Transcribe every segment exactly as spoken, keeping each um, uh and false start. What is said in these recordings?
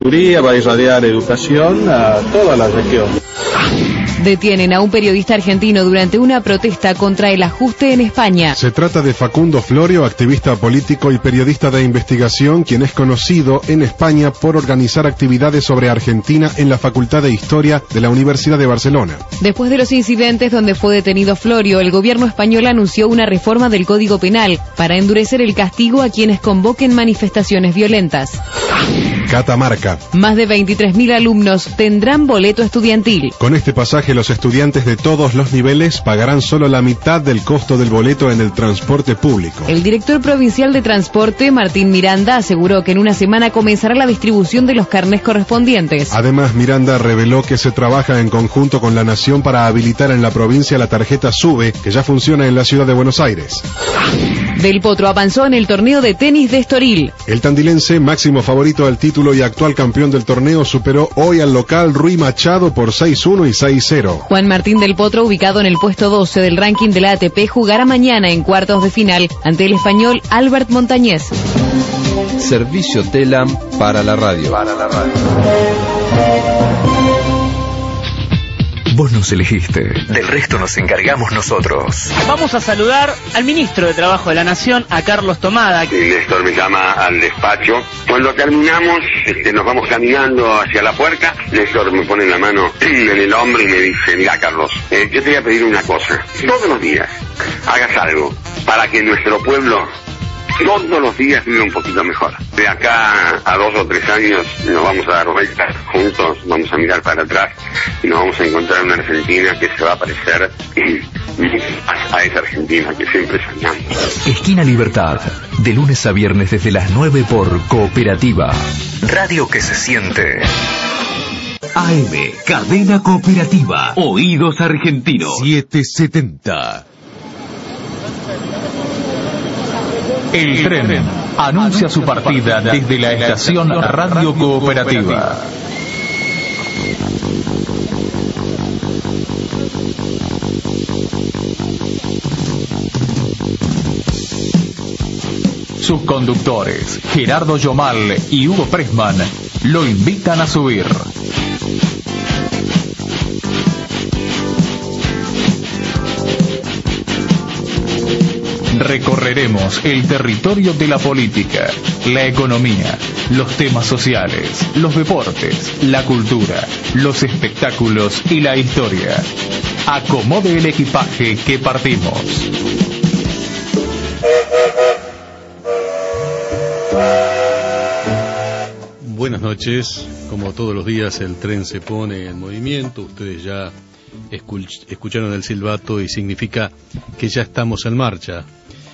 Va a irradiar educación a toda la región. Detienen a un periodista argentino durante una protesta contra el ajuste en España. Se trata de Facundo Florio, activista político y periodista de investigación, quien es conocido en España por organizar actividades sobre Argentina en la Facultad de Historia de la Universidad de Barcelona. Después de los incidentes donde fue detenido Florio, el gobierno español anunció una reforma del Código Penal para endurecer el castigo a quienes convoquen manifestaciones violentas. Catamarca. Más de veintitrés mil alumnos tendrán boleto estudiantil. Con este pasaje, los estudiantes de todos los niveles pagarán solo la mitad del costo del boleto en el transporte público. El director provincial de transporte, Martín Miranda, aseguró que en una semana comenzará la distribución de los carnés correspondientes. Además, Miranda reveló que se trabaja en conjunto con la Nación para habilitar en la provincia la tarjeta SUBE, que ya funciona en la ciudad de Buenos Aires. Del Potro avanzó en el torneo de tenis de Estoril. El tandilense, máximo favorito al título y actual campeón del torneo, superó hoy al local Rui Machado por seis uno y seis cero. Juan Martín del Potro, ubicado en el puesto doce del ranking de la A T P, jugará mañana en cuartos de final ante el español Albert Montañez. Servicio Telam para la radio. Para la radio. Vos nos elegiste, del resto nos encargamos nosotros. Vamos a saludar al ministro de Trabajo de la Nación, a Carlos Tomada. Y Néstor me llama al despacho. Cuando terminamos, este, nos vamos caminando hacia la puerta. Néstor me pone la mano en el hombro y me dice: mira, Carlos, eh, yo te voy a pedir una cosa. Todos los días hagas algo para que nuestro pueblo todos los días vive un poquito mejor. De acá a dos o tres años nos vamos a dar vueltas juntos, vamos a mirar para atrás y nos vamos a encontrar una Argentina que se va a parecer a esa Argentina que siempre soñamos. Esquina Libertad, de lunes a viernes desde las nueve por Cooperativa. Radio que se siente. A M, Cadena Cooperativa. Oídos Argentinos. setecientos setenta. El tren anuncia su partida desde la estación Radio Cooperativa. Sus conductores, Gerardo Yomal y Hugo Pressman, lo invitan a subir. Recorreremos el territorio de la política, la economía, los temas sociales, los deportes, la cultura, los espectáculos y la historia. Acomode el equipaje que partimos. Buenas noches. Como todos los días, el tren se pone en movimiento. Ustedes ya escucharon el silbato y significa que ya estamos en marcha.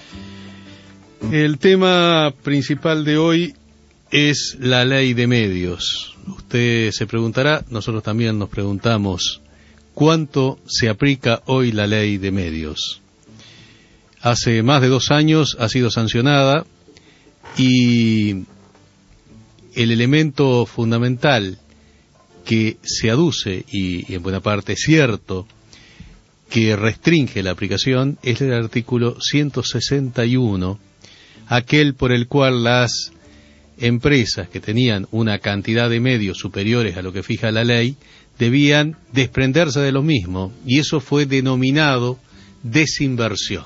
El tema principal de hoy es la ley de medios. Usted se preguntará, nosotros también nos preguntamos, ¿cuánto se aplica hoy la ley de medios? Hace más de dos años ha sido sancionada y el elemento fundamental que se aduce, y, y en buena parte es cierto, que restringe la aplicación, es el artículo ciento sesenta y uno, aquel por el cual las empresas que tenían una cantidad de medios superiores a lo que fija la ley debían desprenderse de lo mismo, y eso fue denominado desinversión.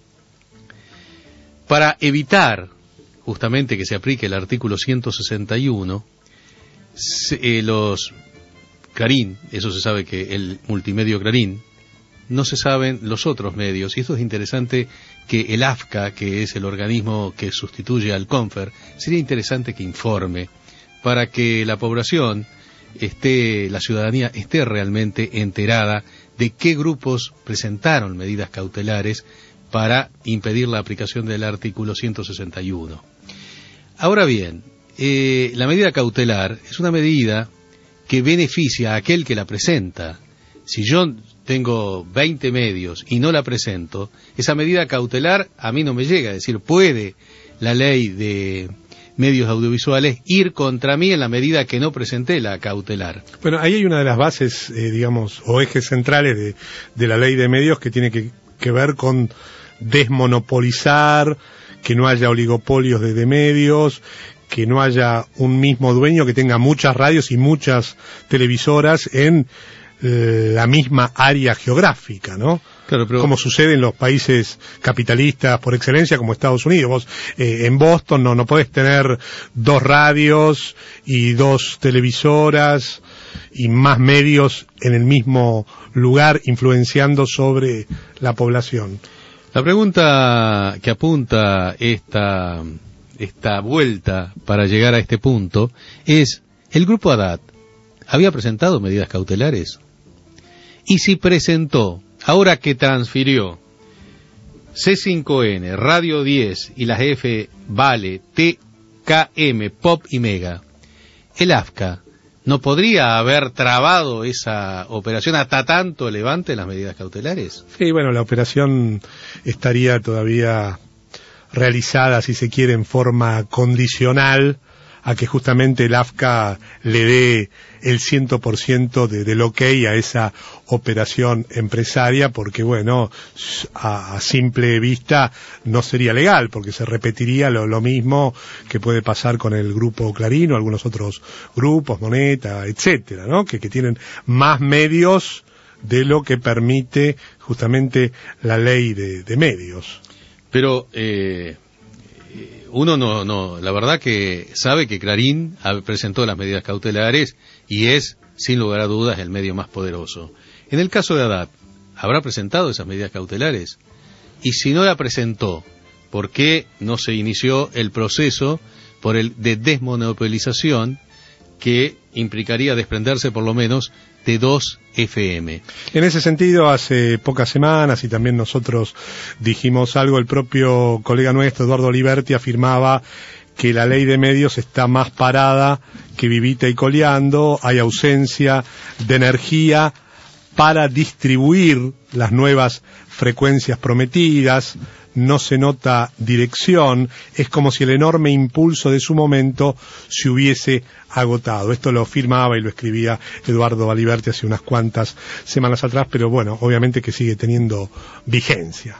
Para evitar justamente que se aplique el artículo ciento sesenta y uno, se, eh, los Clarín, eso se sabe que el multimedio Clarín, no se saben los otros medios, y esto es interesante que el A F C A, que es el organismo que sustituye al CONFER, sería interesante que informe para que la población esté, la ciudadanía esté realmente enterada de qué grupos presentaron medidas cautelares para impedir la aplicación del artículo ciento sesenta y uno. Ahora bien, eh, la medida cautelar es una medida que beneficia a aquel que la presenta. Si yo tengo veinte medios y no la presento, esa medida cautelar a mí no me llega. Es decir, puede la ley de medios audiovisuales ir contra mí en la medida que no presenté la cautelar. Bueno, ahí hay una de las bases, eh, digamos, o ejes centrales de, de la ley de medios que tiene que, que ver con desmonopolizar, que no haya oligopolios de, de medios, que no haya un mismo dueño que tenga muchas radios y muchas televisoras en eh, la misma área geográfica, ¿no? Claro, pero... como sucede en los países capitalistas por excelencia como Estados Unidos. Vos eh, en Boston no, no podés tener dos radios y dos televisoras y más medios en el mismo lugar influenciando sobre la población. La pregunta que apunta esta, esta vuelta para llegar a este punto es, ¿el Grupo Haddad había presentado medidas cautelares? Y si presentó, ahora que transfirió C cinco N, Radio diez y las F Vale, T K M, Pop y Mega, el A F C A ¿no podría haber trabado esa operación hasta tanto levante las medidas cautelares? Sí, bueno, la operación estaría todavía realizada, si se quiere, en forma condicional a que justamente el A F C A le dé el cien por ciento de, del ok a esa operación empresaria, porque bueno, a, a simple vista no sería legal, porque se repetiría lo, lo mismo que puede pasar con el Grupo Clarín o algunos otros grupos, Moneta, etcétera, ¿no? Que, que tienen más medios de lo que permite justamente la ley de, de medios. Pero eh, uno no, no, la verdad que sabe que Clarín presentó las medidas cautelares y es, sin lugar a dudas, el medio más poderoso. En el caso de Haddad, ¿habrá presentado esas medidas cautelares? Y si no la presentó, ¿por qué no se inició el proceso por el de desmonopolización que implicaría desprenderse por lo menos de dos F M? En ese sentido, hace pocas semanas, y también nosotros dijimos algo, el propio colega nuestro, Eduardo Aliberti, afirmaba que la ley de medios está más parada que vivita y coleando, hay ausencia de energía para distribuir las nuevas frecuencias prometidas, no se nota dirección, es como si el enorme impulso de su momento se hubiese agotado. Esto lo firmaba y lo escribía Eduardo Aliberti hace unas cuantas semanas atrás, pero bueno, obviamente que sigue teniendo vigencia.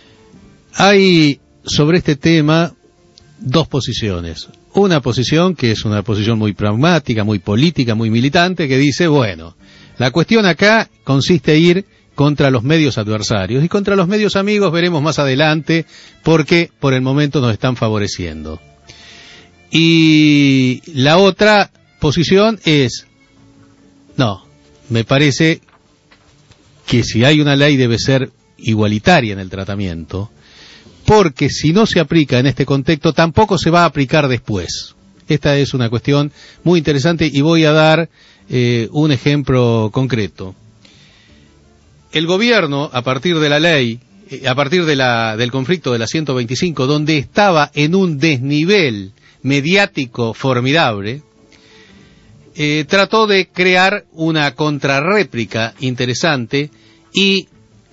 Hay sobre este tema dos posiciones. Una posición que es una posición muy pragmática, muy política, muy militante, que dice, bueno, la cuestión acá consiste en ir contra los medios adversarios y contra los medios amigos veremos más adelante porque por el momento nos están favoreciendo. Y la otra posición es, no, me parece que si hay una ley debe ser igualitaria en el tratamiento, porque si no se aplica en este contexto tampoco se va a aplicar después. Esta es una cuestión muy interesante y voy a dar eh, un ejemplo concreto. El gobierno, a partir de la ley, a partir de la, del conflicto de la ciento veinticinco, donde estaba en un desnivel mediático formidable, eh, trató de crear una contrarréplica interesante y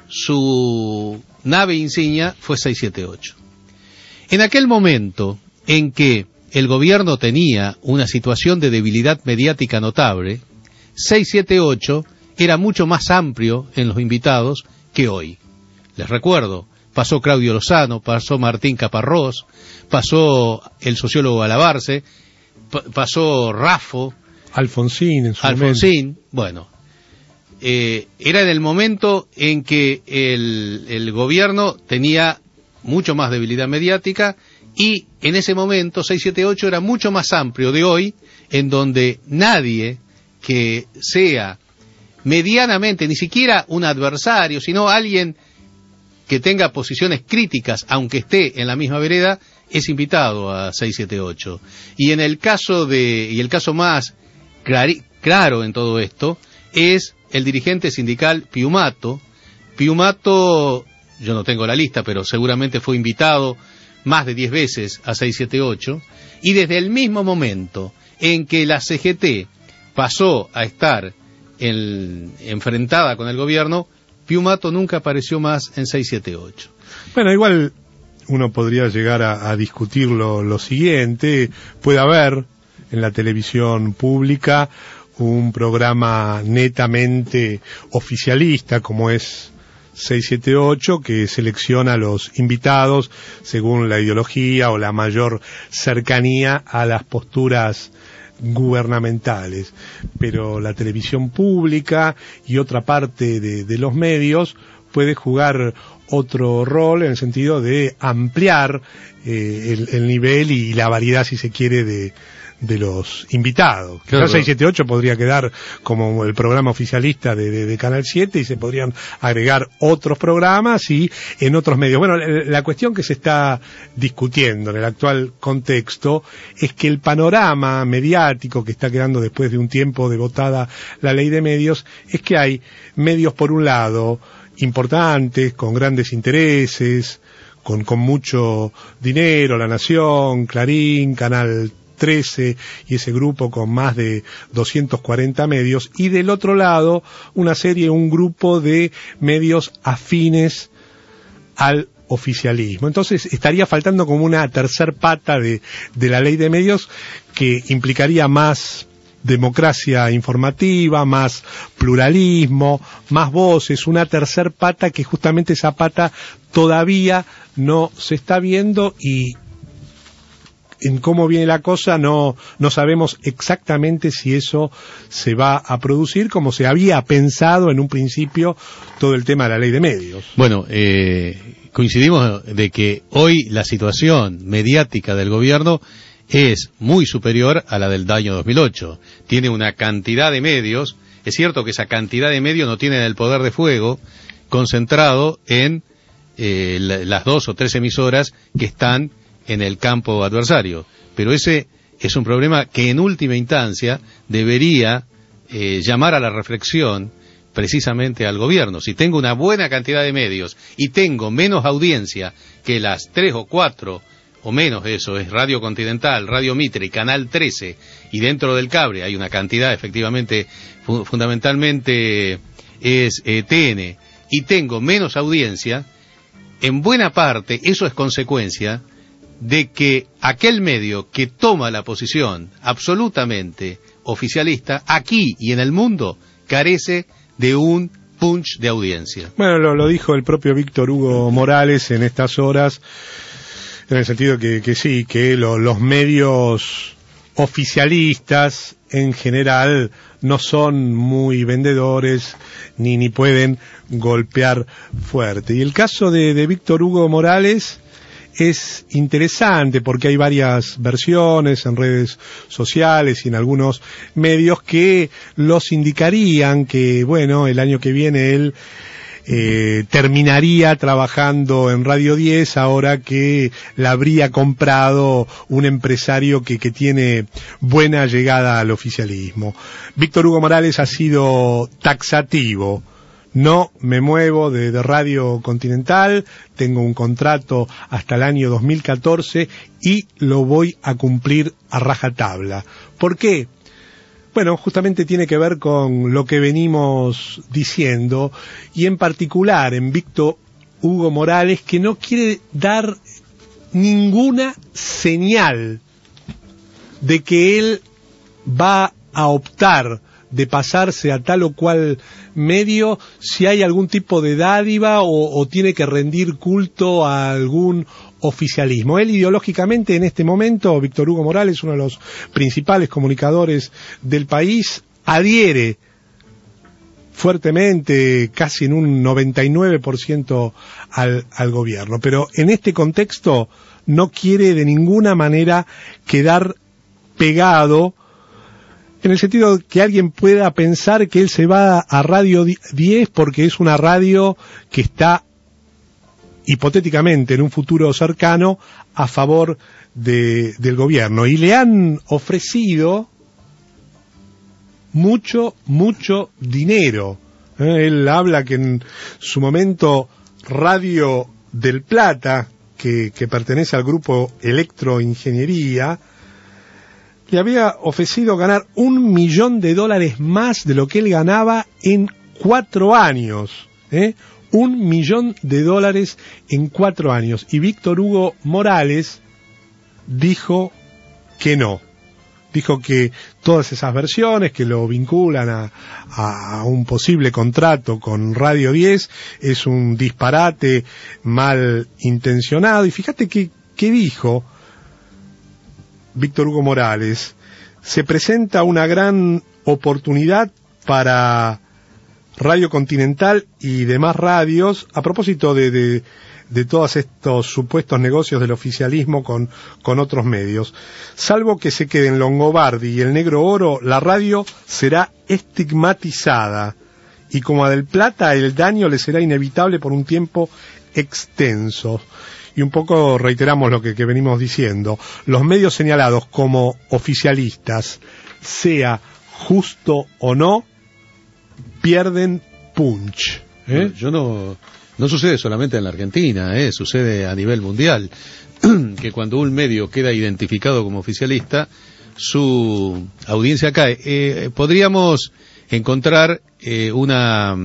su nave insignia fue seiscientos setenta y ocho. En aquel momento en que el gobierno tenía una situación de debilidad mediática notable, seiscientos setenta y ocho era mucho más amplio en los invitados que hoy. Les recuerdo, pasó Claudio Lozano, pasó Martín Caparrós, pasó el sociólogo Alabarce, pasó Raffo, Alfonsín en su Alfonsín, momento. Bueno, eh, era en el momento en que el, el gobierno tenía mucho más debilidad mediática y en ese momento seiscientos setenta y ocho era mucho más amplio de hoy, en donde nadie que sea medianamente, ni siquiera un adversario, sino alguien que tenga posiciones críticas, aunque esté en la misma vereda, es invitado a seiscientos setenta y ocho. Y en el caso de, y el caso más clari, claro en todo esto, es el dirigente sindical Piumato. Piumato, yo no tengo la lista, pero seguramente fue invitado más de diez veces a seiscientos setenta y ocho, y desde el mismo momento en que la C G T pasó a estar en, enfrentada con el gobierno, Piumato nunca apareció más en seiscientos setenta y ocho. Bueno, igual uno podría llegar a, a discutir lo, lo siguiente, puede haber en la televisión pública un programa netamente oficialista como es seiscientos setenta y ocho, que selecciona los invitados según la ideología o la mayor cercanía a las posturas gubernamentales. Pero la televisión pública y otra parte de, de los medios puede jugar otro rol en el sentido de ampliar eh, el, el nivel y la variedad, si se quiere, de de los invitados. Claro. seiscientos setenta y ocho podría quedar como el programa oficialista de, de, de Canal siete y se podrían agregar otros programas y en otros medios. Bueno, la, la cuestión que se está discutiendo en el actual contexto es que el panorama mediático que está quedando después de un tiempo de votada la ley de medios es que hay medios, por un lado, importantes, con grandes intereses, con, con mucho dinero, La Nación, Clarín, Canal trece y ese grupo con más de doscientos cuarenta medios, y del otro lado una serie, un grupo de medios afines al oficialismo. Entonces estaría faltando como una tercer pata de, de la ley de medios que implicaría más democracia informativa, más pluralismo, más voces, una tercer pata que justamente esa pata todavía no se está viendo, y en cómo viene la cosa no no sabemos exactamente si eso se va a producir como se había pensado en un principio todo el tema de la ley de medios. Bueno, eh, coincidimos de que hoy la situación mediática del gobierno es muy superior a la del año dos mil ocho. Tiene una cantidad de medios, es cierto que esa cantidad de medios no tienen el poder de fuego concentrado en eh, la, las dos o tres emisoras que están en el campo adversario, pero ese es un problema que en última instancia debería eh, llamar a la reflexión precisamente al gobierno. Si tengo una buena cantidad de medios y tengo menos audiencia que las tres o cuatro o menos, eso es Radio Continental, Radio Mitre y Canal trece, y dentro del cable hay una cantidad efectivamente fu- fundamentalmente es eh, T N, y tengo menos audiencia, en buena parte eso es consecuencia de que aquel medio que toma la posición absolutamente oficialista, aquí y en el mundo, carece de un punch de audiencia. Bueno, lo, lo dijo el propio Víctor Hugo Morales en estas horas, en el sentido que, que sí, que lo, los medios oficialistas en general no son muy vendedores ni, ni pueden golpear fuerte. Y el caso de, de Víctor Hugo Morales es interesante porque hay varias versiones en redes sociales y en algunos medios que los indicarían que, bueno, el año que viene él eh, terminaría trabajando en Radio diez, ahora que la habría comprado un empresario que, que tiene buena llegada al oficialismo. Víctor Hugo Morales ha sido taxativo. No me muevo de, de Radio Continental, tengo un contrato hasta el año dos mil catorce y lo voy a cumplir a rajatabla. ¿Por qué? Bueno, justamente tiene que ver con lo que venimos diciendo, y en particular en Víctor Hugo Morales, que no quiere dar ninguna señal de que él va a optar de pasarse a tal o cual medio si hay algún tipo de dádiva o, o tiene que rendir culto a algún oficialismo. Él ideológicamente en este momento, Víctor Hugo Morales, uno de los principales comunicadores del país, adhiere fuertemente, casi en un noventa y nueve por ciento al, al gobierno, pero en este contexto no quiere de ninguna manera quedar pegado, en el sentido de que alguien pueda pensar que él se va a Radio diez porque es una radio que está hipotéticamente en un futuro cercano a favor de, del gobierno, y le han ofrecido mucho, mucho dinero. ¿Eh? Él habla que en su momento Radio del Plata, que, que pertenece al grupo Electroingeniería, le había ofrecido ganar un millón de dólares más de lo que él ganaba en cuatro años. ¿Eh? Un millón de dólares en cuatro años. Y Víctor Hugo Morales dijo que no, dijo que todas esas versiones que lo vinculan a, a un posible contrato con Radio diez es un disparate mal intencionado. Y fíjate que, que dijo Víctor Hugo Morales, se presenta una gran oportunidad para Radio Continental y demás radios a propósito de, de, de todos estos supuestos negocios del oficialismo con, con otros medios. Salvo que se queden Longobardi y el Negro Oro, la radio será estigmatizada y como a Del Plata el daño le será inevitable por un tiempo extenso. Y un poco reiteramos lo que, que venimos diciendo. Los medios señalados como oficialistas, sea justo o no, pierden punch. ¿Eh? Yo no, no sucede solamente en la Argentina, ¿eh? Sucede a nivel mundial, que cuando un medio queda identificado como oficialista, su audiencia cae. Eh, podríamos encontrar eh, una,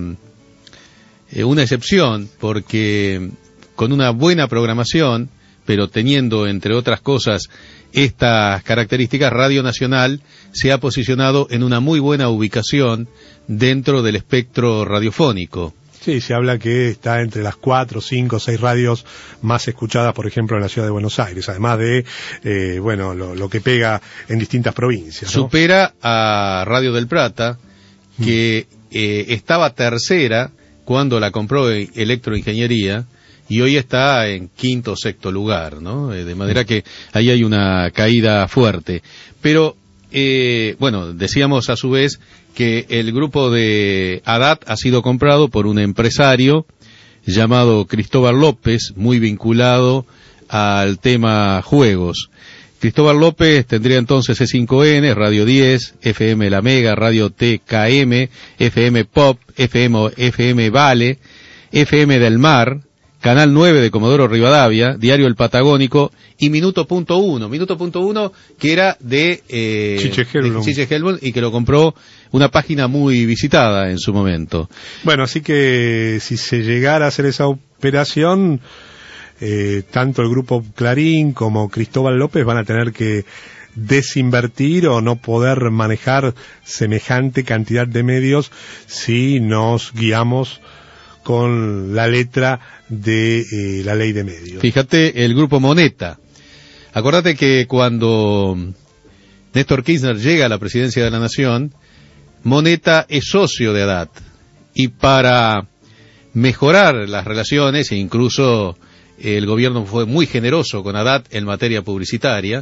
eh, una excepción, porque con una buena programación, pero teniendo, entre otras cosas, estas características, Radio Nacional se ha posicionado en una muy buena ubicación dentro del espectro radiofónico. Sí, se habla que está entre las cuatro, cinco, seis radios más escuchadas, por ejemplo, en la ciudad de Buenos Aires, además de, eh, bueno, lo, lo que pega en distintas provincias, ¿no? Supera a Radio del Plata, que mm. eh, estaba tercera cuando la compró Electroingeniería, y hoy está en quinto o sexto lugar, ¿no? De manera que ahí hay una caída fuerte. Pero, eh, bueno, decíamos a su vez que el grupo de Haddad ha sido comprado por un empresario llamado Cristóbal López, muy vinculado al tema juegos. Cristóbal López tendría entonces C cinco N, Radio diez, F M La Mega, Radio T K M, F M Pop, F M, F M Vale, F M del Mar, Canal nueve de Comodoro Rivadavia, Diario El Patagónico y Minuto Punto Uno. Minuto Punto Uno que era de, eh, Chiche Helblum. de Chiche Helblum y que lo compró una página muy visitada en su momento. Bueno, así que si se llegara a hacer esa operación, eh, tanto el grupo Clarín como Cristóbal López van a tener que desinvertir o no poder manejar semejante cantidad de medios si nos guiamos con la letra de eh, la ley de medios. Fíjate, el grupo Moneta. Acordate que cuando Néstor Kirchner llega a la presidencia de la Nación, Moneta es socio de Haddad. Y para mejorar las relaciones, e incluso el gobierno fue muy generoso con Haddad en materia publicitaria,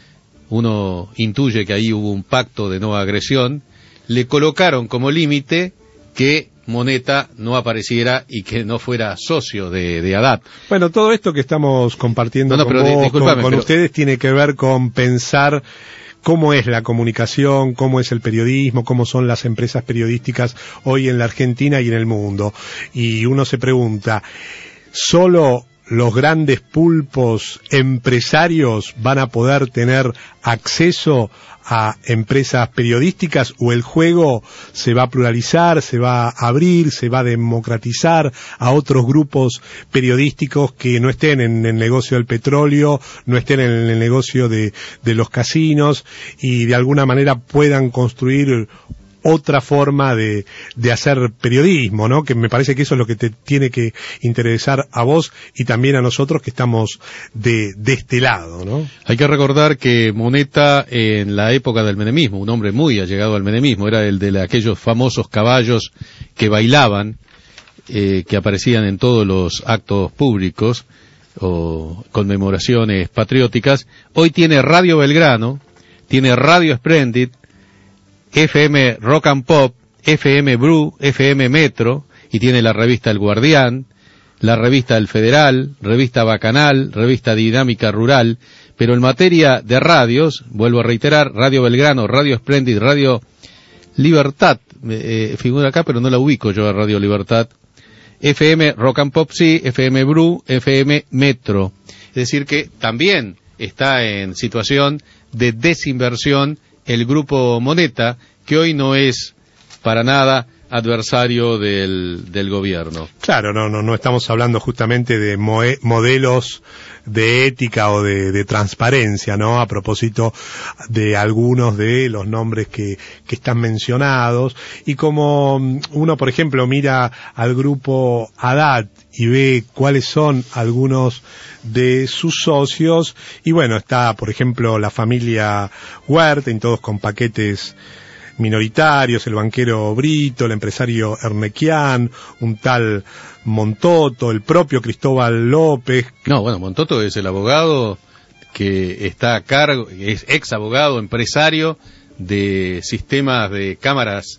uno intuye que ahí hubo un pacto de no agresión, le colocaron como límite que Moneta no apareciera y que no fuera socio de, de Haddad. Bueno, todo esto que estamos compartiendo no, no, con, pero, vos, con, con pero... ustedes tiene que ver con pensar cómo es la comunicación, cómo es el periodismo, cómo son las empresas periodísticas hoy en la Argentina y en el mundo. Y uno se pregunta, ¿solo los grandes pulpos empresarios van a poder tener acceso a empresas periodísticas o el juego se va a pluralizar, se va a abrir, se va a democratizar a otros grupos periodísticos que no estén en el negocio del petróleo, no estén en el negocio de, de los casinos y de alguna manera puedan construir otra forma de, de hacer periodismo, ¿no? Que me parece que eso es lo que te tiene que interesar a vos y también a nosotros que estamos de, de este lado, ¿no? Hay que recordar que Moneta en la época del menemismo, un hombre muy allegado al menemismo, era el de aquellos famosos caballos que bailaban, eh, que aparecían en todos los actos públicos o conmemoraciones patrióticas. Hoy tiene Radio Belgrano, tiene Radio Splendid, F M Rock and Pop, F M Bru, F M Metro, y tiene la revista El Guardián, la revista El Federal, revista Bacanal, revista Dinámica Rural, pero en materia de radios, vuelvo a reiterar, Radio Belgrano, Radio Splendid, Radio Libertad, eh, figura acá pero no la ubico yo a Radio Libertad, F M Rock and Pop sí, F M Bru, F M Metro, es decir que también está en situación de desinversión el grupo Moneta, que hoy no es para nada adversario del, del gobierno. Claro, no, no, no estamos hablando justamente de moe, modelos de ética o de, de transparencia, ¿no? A propósito de algunos de los nombres que, que están mencionados. Y como uno, por ejemplo, mira al grupo Haddad y ve cuáles son algunos de sus socios, y bueno, está, por ejemplo, la familia Huerta, todos con paquetes minoritarios, el banquero Brito, el empresario Ernequian, un tal Montoto, el propio Cristóbal López. No, bueno, Montoto es el abogado que está a cargo, es ex abogado, empresario de sistemas de cámaras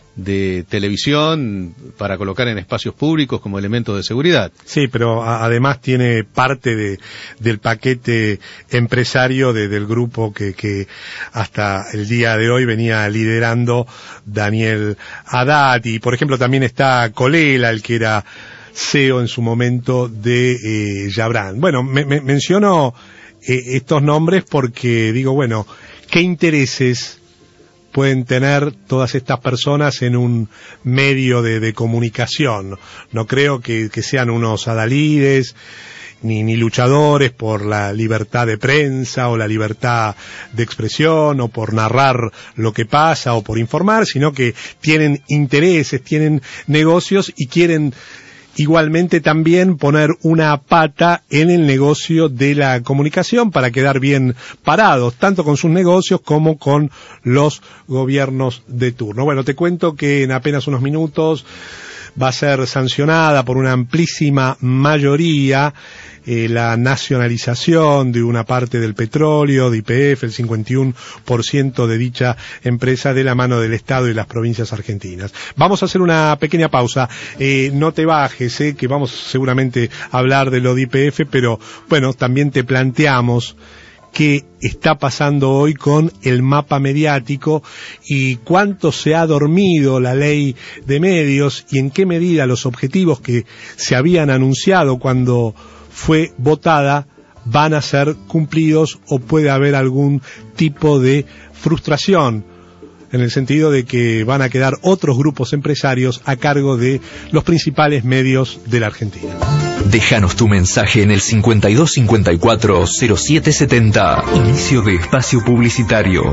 de televisión para colocar en espacios públicos como elementos de seguridad. Sí, pero a, además tiene parte de, del paquete empresario de, del grupo que, que hasta el día de hoy venía liderando Daniel Haddad. Y por ejemplo también está Colela, el que era C E O en su momento de eh, Yabran. Bueno, me, me, menciono eh, estos nombres porque digo, bueno, ¿qué intereses pueden tener todas estas personas en un medio de, de comunicación? No creo que, que sean unos adalides ni, ni luchadores por la libertad de prensa o la libertad de expresión o por narrar lo que pasa o por informar, sino que tienen intereses, tienen negocios y quieren igualmente también poner una pata en el negocio de la comunicación para quedar bien parados, tanto con sus negocios como con los gobiernos de turno. Bueno, te cuento que en apenas unos minutos va a ser sancionada por una amplísima mayoría eh, la nacionalización de una parte del petróleo, de Y P F, el cincuenta y uno por ciento de dicha empresa de la mano del Estado y las provincias argentinas. Vamos a hacer una pequeña pausa, eh, no te bajes, eh, que vamos seguramente a hablar de lo de Y P F, pero bueno, también te planteamos qué está pasando hoy con el mapa mediático y cuánto se ha dormido la ley de medios y en qué medida los objetivos que se habían anunciado cuando fue votada van a ser cumplidos o puede haber algún tipo de frustración, en el sentido de que van a quedar otros grupos empresarios a cargo de los principales medios de la Argentina. Déjanos tu mensaje en el cincuenta y dos cincuenta y cuatro cero siete setenta. Inicio de espacio publicitario.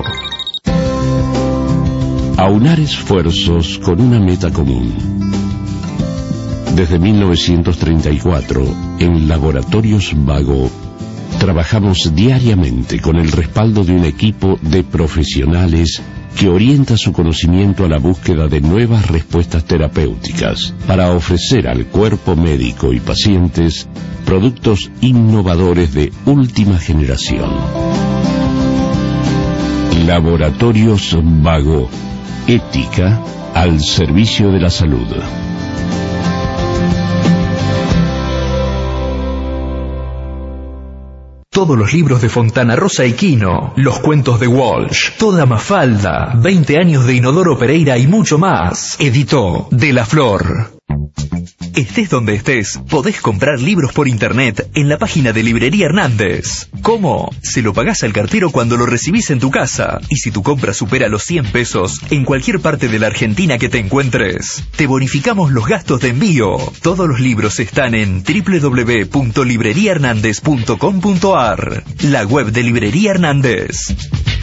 Aunar esfuerzos con una meta común. Desde mil novecientos treinta y cuatro, en Laboratorios Vago, trabajamos diariamente con el respaldo de un equipo de profesionales que orienta su conocimiento a la búsqueda de nuevas respuestas terapéuticas para ofrecer al cuerpo médico y pacientes productos innovadores de última generación. Laboratorios Vago, ética al servicio de la salud. Todos los libros de Fontana Rosa y Quino, los cuentos de Walsh, toda Mafalda, veinte años de Inodoro Pereira y mucho más. Editó De la Flor. Estés donde estés, podés comprar libros por internet en la página de Librería Hernández. ¿Cómo? Se lo pagás al cartero cuando lo recibís en tu casa. Y si tu compra supera los cien pesos, en cualquier parte de la Argentina que te encuentres, te bonificamos los gastos de envío. Todos los libros están en doble u doble u doble u punto librería hernández punto com punto a r, la web de Librería Hernández.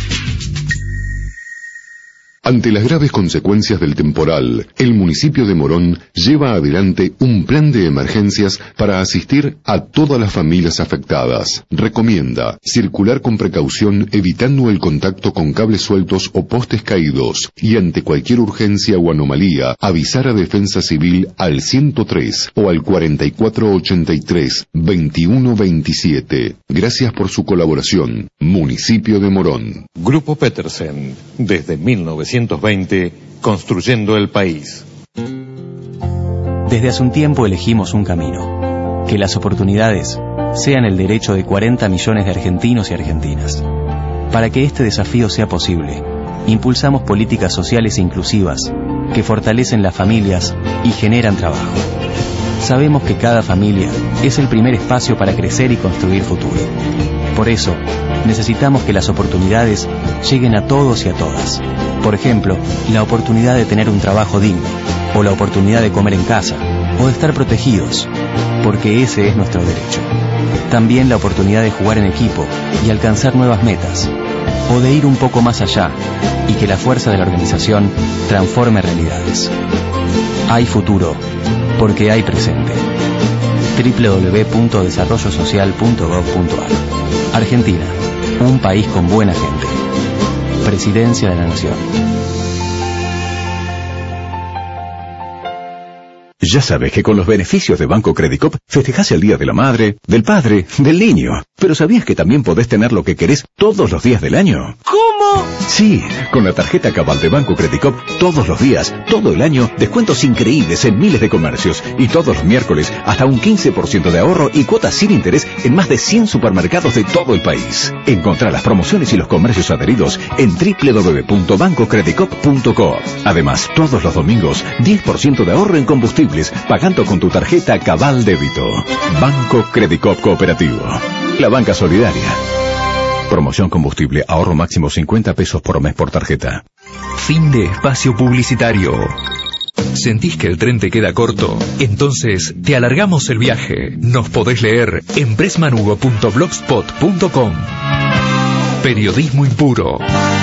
Ante las graves consecuencias del temporal, el municipio de Morón lleva adelante un plan de emergencias para asistir a todas las familias afectadas. Recomienda circular con precaución evitando el contacto con cables sueltos o postes caídos y ante cualquier urgencia o anomalía avisar a Defensa Civil al ciento tres o al cuarenta y cuatro ochenta y tres veintiuno veintisiete. Gracias por su colaboración. Municipio de Morón. Grupo Petersen, desde mil novecientos veinte, construyendo el país. Desde hace un tiempo elegimos un camino: que las oportunidades sean el derecho de cuarenta millones de argentinos y argentinas. Para que este desafío sea posible, impulsamos políticas sociales inclusivas que fortalecen las familias y generan trabajo. Sabemos que cada familia es el primer espacio para crecer y construir futuro. Por eso, necesitamos que las oportunidades lleguen a todos y a todas. Por ejemplo, la oportunidad de tener un trabajo digno, o la oportunidad de comer en casa, o de estar protegidos, porque ese es nuestro derecho. También la oportunidad de jugar en equipo y alcanzar nuevas metas, o de ir un poco más allá y que la fuerza de la organización transforme realidades. Hay futuro, porque hay presente. doble u doble u doble u punto desarrollo social punto gov punto a r. Argentina, un país con buena gente. Presidencia de la Nación. Ya sabes que con los beneficios de Banco Credicop festejás el Día de la Madre, del Padre, del Niño. Pero ¿sabías que también podés tener lo que querés todos los días del año? ¿Cómo? Sí, con la tarjeta Cabal de Banco Credicop, todos los días, todo el año, descuentos increíbles en miles de comercios. Y todos los miércoles, hasta un quince por ciento de ahorro y cuotas sin interés en más de cien supermercados de todo el país. Encontrá las promociones y los comercios adheridos en doble u doble u doble u punto banco credicop punto co. Además, todos los domingos, diez por ciento de ahorro en combustibles, pagando con tu tarjeta Cabal Débito. Banco Credicop Cooperativo. La banca solidaria. Promoción combustible, ahorro máximo cincuenta pesos por mes por tarjeta. Fin de espacio publicitario. ¿Sentís que el tren te queda corto? Entonces te alargamos el viaje. Nos podés leer en pressmanugo punto blogspot punto com. Periodismo impuro.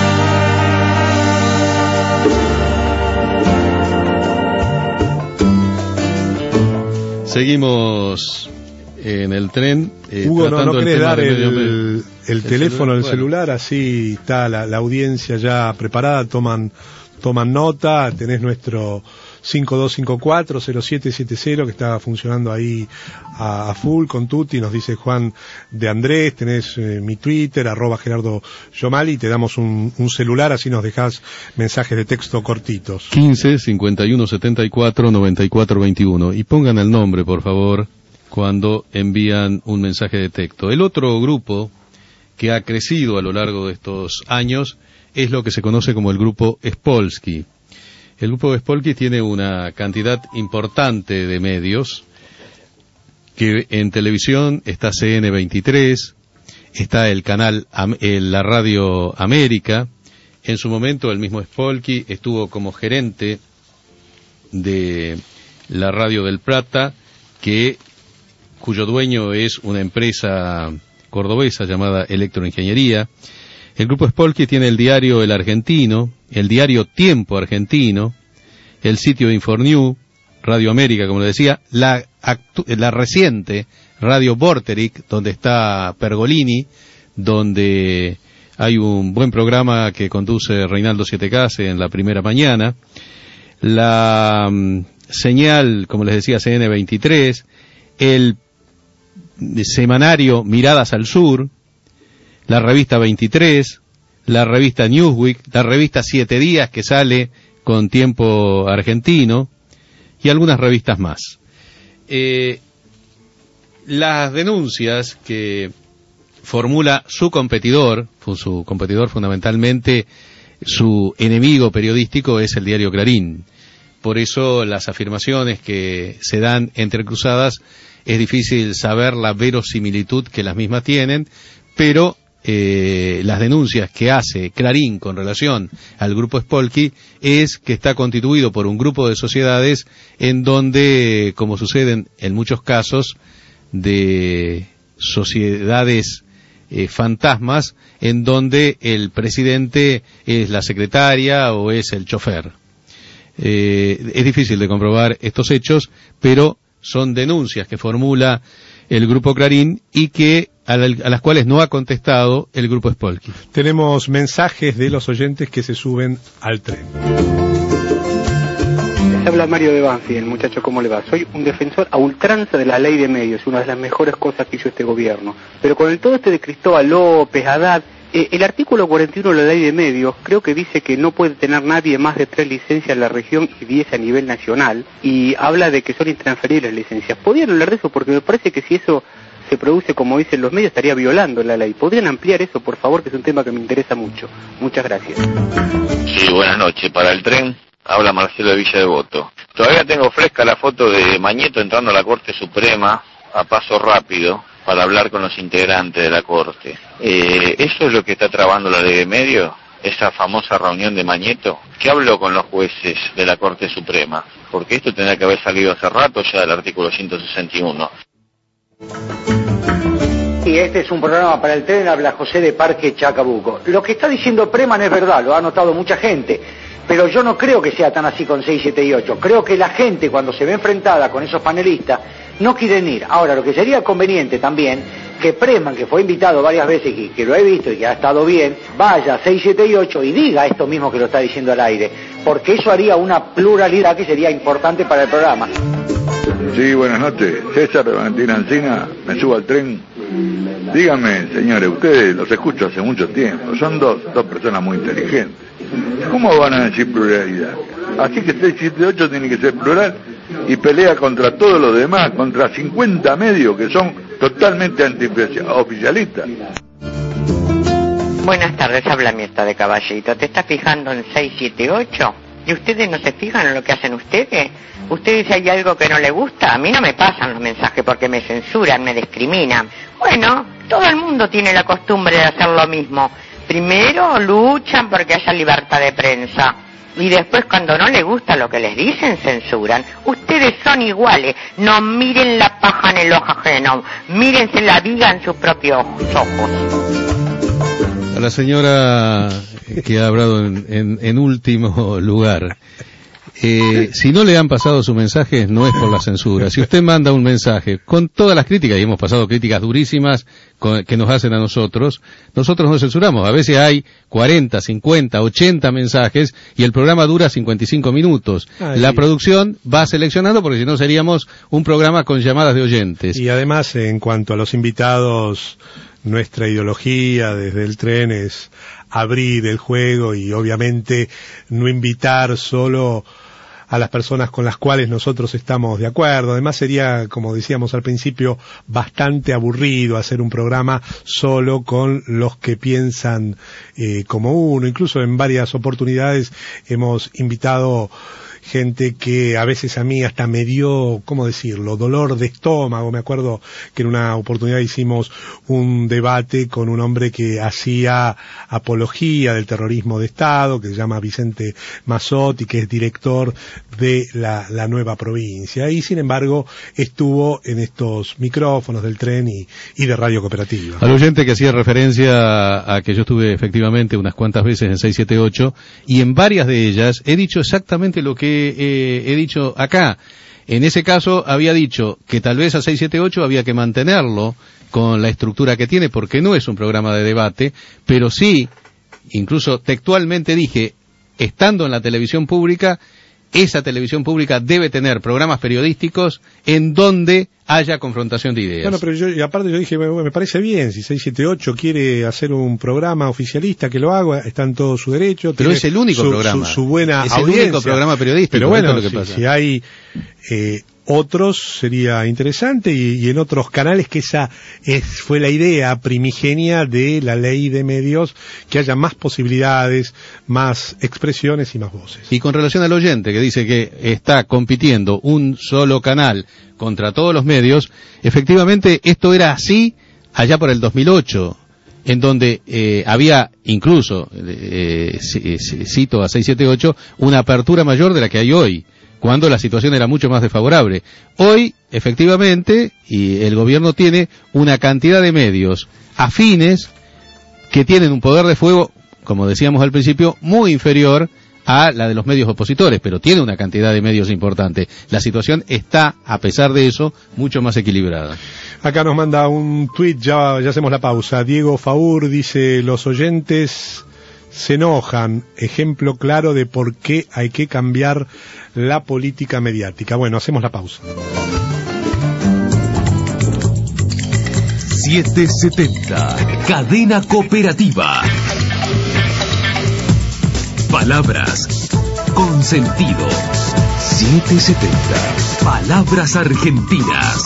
Seguimos en el tren. Eh, Hugo, no, no querés dar el, el, el teléfono, el bueno. celular, así está la, la audiencia ya preparada, toman toman nota, tenés nuestro cinco dos cinco cuatro cero siete siete cero que está funcionando ahí a, a full con Tuti, nos dice Juan de Andrés, tenés eh, mi Twitter, arroba Gerardo Yomali, te damos un, un celular, así nos dejás mensajes de texto cortitos. quince cincuenta y uno setenta y cuatro noventa y cuatro veintiuno y pongan el nombre, por favor, cuando envían un mensaje de texto. El otro grupo que ha crecido a lo largo de estos años es lo que se conoce como el grupo Spolsky. El grupo Spolsky tiene una cantidad importante de medios, que en televisión está C N veintitrés, está el canal, la Radio América. En su momento el mismo Spolsky estuvo como gerente de la Radio del Plata, que cuyo dueño es una empresa cordobesa llamada Electroingeniería. El grupo Spolsky tiene el diario El Argentino, el diario Tiempo Argentino, el sitio Infornew, Radio América, como le decía, la, la reciente Radio Vorterix, donde está Pergolini, donde hay un buen programa que conduce Reinaldo Sietecase en la primera mañana, la um, señal, como les decía, C N veintitrés, el semanario Miradas al Sur, la revista veintitrés, la revista Newsweek, la revista Siete Días que sale con Tiempo Argentino y algunas revistas más. Eh, las denuncias que formula su competidor, su competidor fundamentalmente, su enemigo periodístico es el diario Clarín. Por eso las afirmaciones que se dan entrecruzadas es difícil saber la verosimilitud que las mismas tienen, pero Eh, las denuncias que hace Clarín con relación al grupo Spolsky es que está constituido por un grupo de sociedades en donde, como suceden en muchos casos de sociedades eh, fantasmas, en donde el presidente es la secretaria o es el chofer. Eh, es difícil de comprobar estos hechos, pero son denuncias que formula el grupo Clarín y que a, la, a las cuales no ha contestado el grupo Spolsky. Tenemos mensajes de los oyentes que se suben al tren. Les habla Mario de Banfield, muchacho, ¿cómo le va? Soy un defensor a ultranza de la ley de medios, una de las mejores cosas que hizo este gobierno. Pero con el todo este de Cristóbal López, Haddad, eh, el artículo cuarenta y uno de la ley de medios creo que dice que no puede tener nadie más de tres licencias en la región y diez a nivel nacional, y habla de que son intransferibles licencias. ¿Podrían hablar de eso? Porque me parece que si eso se produce como dicen los medios estaría violando la ley. ¿Podrían ampliar eso, por favor, que es un tema que me interesa mucho? Muchas gracias. Sí, buenas noches. Para el tren habla Marcelo de Villa Devoto. Todavía tengo fresca la foto de Mañeto entrando a la Corte Suprema a paso rápido para hablar con los integrantes de la Corte. Eh, ¿Eso es lo que está trabando la ley de medios? esa famosa reunión de Mañeto? ¿Qué habló con los jueces de la Corte Suprema? Porque esto tendría que haber salido hace rato ya del artículo ciento sesenta y uno. Y este es un programa para el tren, habla José de Parque Chacabuco. Lo que está diciendo Preman es verdad, lo ha notado mucha gente, pero yo no creo que sea tan así con seis, siete y ocho. Creo que la gente, cuando se ve enfrentada con esos panelistas, no quieren ir. Ahora, lo que sería conveniente también, que Preman, que fue invitado varias veces y que lo he visto y que ha estado bien, vaya a seis, siete y ocho y diga esto mismo que lo está diciendo al aire, porque eso haría una pluralidad que sería importante para el programa. Sí, buenas noches. César de Valentina Encina, me subo al tren. Díganme, señores, ustedes los escucho hace mucho tiempo, son dos, dos personas muy inteligentes. ¿Cómo van a decir pluralidad? Así que seis, siete, ocho tiene que ser plural y pelea contra todos los demás, contra cincuenta medios que son totalmente antioficialistas. Buenas tardes, habla Mirta de Caballito. ¿Te estás fijando en seis, siete, ocho? ¿Y ustedes no se fijan en lo que hacen ustedes? Ustedes, si hay algo que no les gusta, a mí no me pasan los mensajes porque me censuran, me discriminan. Bueno, todo el mundo tiene la costumbre de hacer lo mismo. Primero luchan porque haya libertad de prensa y después, cuando no les gusta lo que les dicen, censuran. Ustedes son iguales. No miren la paja en el ojo ajeno, mírense la viga en sus propios ojos. A la señora que ha hablado en, en, en último lugar, eh, si no le han pasado su mensaje, no es por la censura. Si usted manda un mensaje con todas las críticas, y hemos pasado críticas durísimas con, que nos hacen a nosotros, nosotros no censuramos. A veces hay cuarenta, cincuenta, ochenta mensajes y el programa dura cincuenta y cinco minutos. Ay. La producción va seleccionando, porque si no seríamos un programa con llamadas de oyentes. Y además, en cuanto a los invitados, nuestra ideología desde el tren es abrir el juego y obviamente no invitar solo a las personas con las cuales nosotros estamos de acuerdo. Además sería, como decíamos al principio, bastante aburrido hacer un programa solo con los que piensan eh, como uno. Incluso en varias oportunidades hemos invitado gente que a veces a mí hasta me dio, ¿cómo decirlo?, dolor de estómago. Me acuerdo que en una oportunidad hicimos un debate con un hombre que hacía apología del terrorismo de Estado, que se llama Vicente Mazzotti, que es director de la, la nueva provincia. Y sin embargo estuvo en estos micrófonos del tren y, y de Radio Cooperativa. Al oyente que hacía referencia a que yo estuve efectivamente unas cuantas veces en seis siete ocho y en varias de ellas he dicho exactamente lo que Eh, he dicho acá. En ese caso había dicho que tal vez a seis siete ocho había que mantenerlo con la estructura que tiene, porque no es un programa de debate, pero sí, incluso textualmente dije, estando en la televisión pública, esa televisión pública debe tener programas periodísticos en donde haya confrontación de ideas. Bueno, pero yo, y aparte yo dije, me, me parece bien, si seis siete ocho quiere hacer un programa oficialista, que lo haga, está en todo su derecho. Pero es el único su, programa. Su, su buena es audiencia. el único programa periodístico. Pero bueno, lo que si, pasa. si hay eh, otros, sería interesante, y, y en otros canales, que esa es, fue la idea primigenia de la ley de medios, que haya más posibilidades, más expresiones y más voces. Y con relación al oyente que dice que está compitiendo un solo canal contra todos los medios, efectivamente esto era así allá por el dos mil ocho, en donde eh, había incluso, eh, cito a seis siete ocho, una apertura mayor de la que hay hoy, cuando la situación era mucho más desfavorable. Hoy, efectivamente, y el gobierno tiene una cantidad de medios afines que tienen un poder de fuego, como decíamos al principio, muy inferior a la de los medios opositores, pero tiene una cantidad de medios importante. La situación está, a pesar de eso, mucho más equilibrada. Acá nos manda un tuit, ya, ya hacemos la pausa. Diego Faur dice, los oyentes se enojan, ejemplo claro de por qué hay que cambiar la política mediática. Bueno, hacemos la pausa. setecientos setenta, Cadena Cooperativa. Palabras con sentido. setecientos setenta, Palabras argentinas.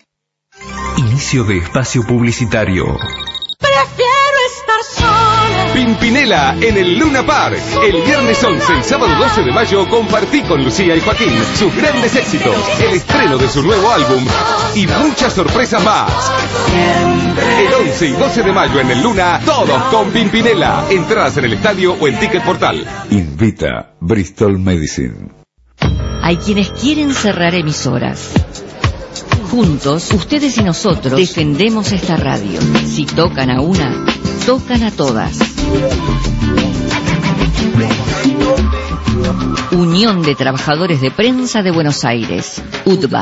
Inicio de espacio publicitario. Prefiero estar sola Pimpinela en el Luna Park. El viernes once y sábado doce de mayo compartí con Lucía y Joaquín sus grandes éxitos, el estreno de su nuevo álbum y muchas sorpresas más. El once y doce de mayo en el Luna, todos con Pimpinela. Entradas en el estadio o en Ticket Portal. Invita Bristol Medicine. Hay quienes quieren cerrar emisoras. Juntos, ustedes y nosotros defendemos esta radio. Si tocan a una, tocan a todas. Unión de Trabajadores de Prensa de Buenos Aires, U T B A.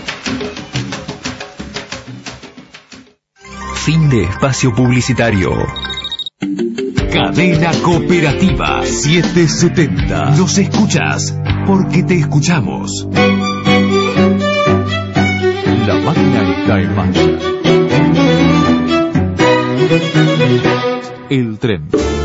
Fin de espacio publicitario. Cadena Cooperativa setecientos setenta. Nos escuchas porque te escuchamos. La máquina está en marcha. El tren.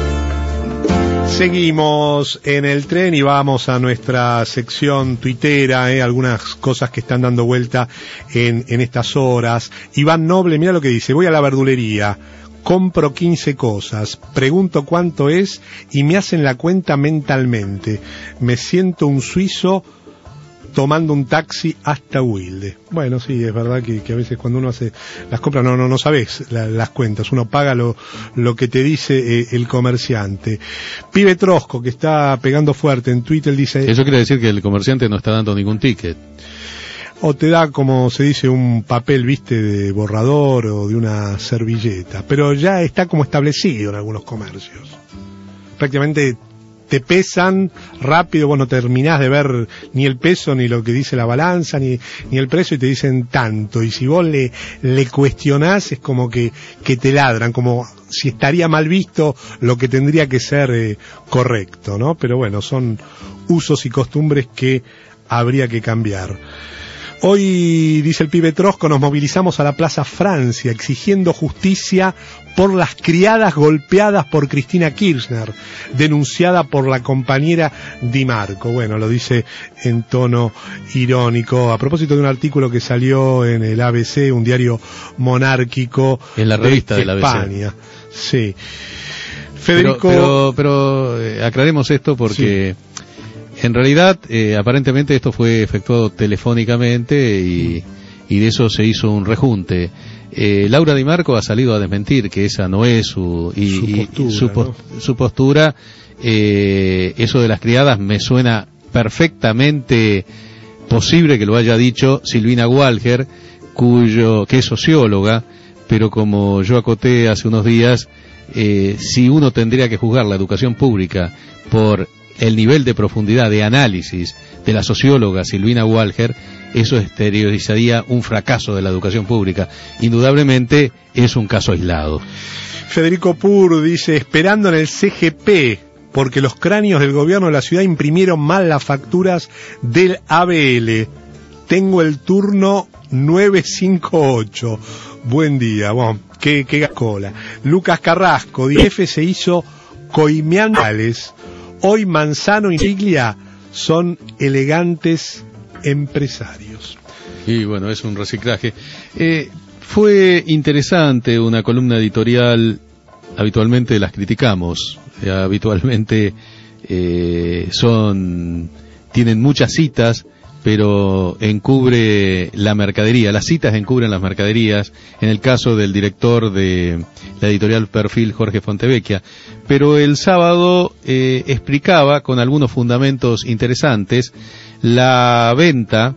Seguimos en el tren y vamos a nuestra sección tuitera, eh, algunas cosas que están dando vuelta en, en estas horas. Iván Noble, mira lo que dice: voy a la verdulería, compro quince cosas, pregunto cuánto es y me hacen la cuenta mentalmente. Me siento un suizo tomando un taxi hasta Wilde. Bueno, sí, es verdad que, que a veces cuando uno hace las compras no no no sabes la, las cuentas, uno paga lo, lo que te dice eh, el comerciante. Pibe Trosco, que está pegando fuerte en Twitter, dice... Eso quiere decir que el comerciante no está dando ningún ticket. O te da, como se dice, un papel, viste, de borrador o de una servilleta, pero ya está como establecido en algunos comercios. Prácticamente te pesan rápido, vos no terminás de ver ni el peso, ni lo que dice la balanza, ni, ni el precio, y te dicen tanto, y si vos le, le cuestionás es como que, que te ladran, como si estaría mal visto lo que tendría que ser eh, correcto, ¿no? Pero bueno, son usos y costumbres que habría que cambiar. Hoy, dice el pibe Trosco, nos movilizamos a la Plaza Francia exigiendo justicia por las criadas golpeadas por Cristina Kirchner, denunciada por la compañera Di Marco. Bueno, lo dice en tono irónico, a propósito de un artículo que salió en el A B C, un diario monárquico en la revista de, de la España. Sí. Federico... Pero, pero, pero eh, aclaremos esto porque... Sí. En realidad, eh, aparentemente esto fue efectuado telefónicamente y, y de eso se hizo un rejunte. Eh, Laura Di Marco ha salido a desmentir que esa no es su, y, su postura. Y su, ¿no? su postura. Eh, eso de las criadas me suena perfectamente posible que lo haya dicho Silvina Walger, cuyo, que es socióloga, pero como yo acoté hace unos días, eh, si uno tendría que juzgar la educación pública por el nivel de profundidad de análisis de la socióloga Silvina Walger, eso exteriorizaría un fracaso de la educación pública. Indudablemente es un caso aislado. Federico Pur dice, esperando en el C G P, porque los cráneos del gobierno de la ciudad imprimieron mal las facturas del A B L. Tengo el turno nueve cinco ocho. Buen día, bueno, qué, qué cola. Lucas Carrasco, D F se hizo coimeandales. Hoy Manzano y Siglia son elegantes empresarios. Y bueno, es un reciclaje. Eh, fue interesante una columna editorial, habitualmente las criticamos, eh, habitualmente eh, son tienen muchas citas, pero encubre la mercadería, las citas encubren las mercaderías, en el caso del director de la editorial Perfil, Jorge Fontevecchia. Pero el sábado eh, explicaba con algunos fundamentos interesantes la venta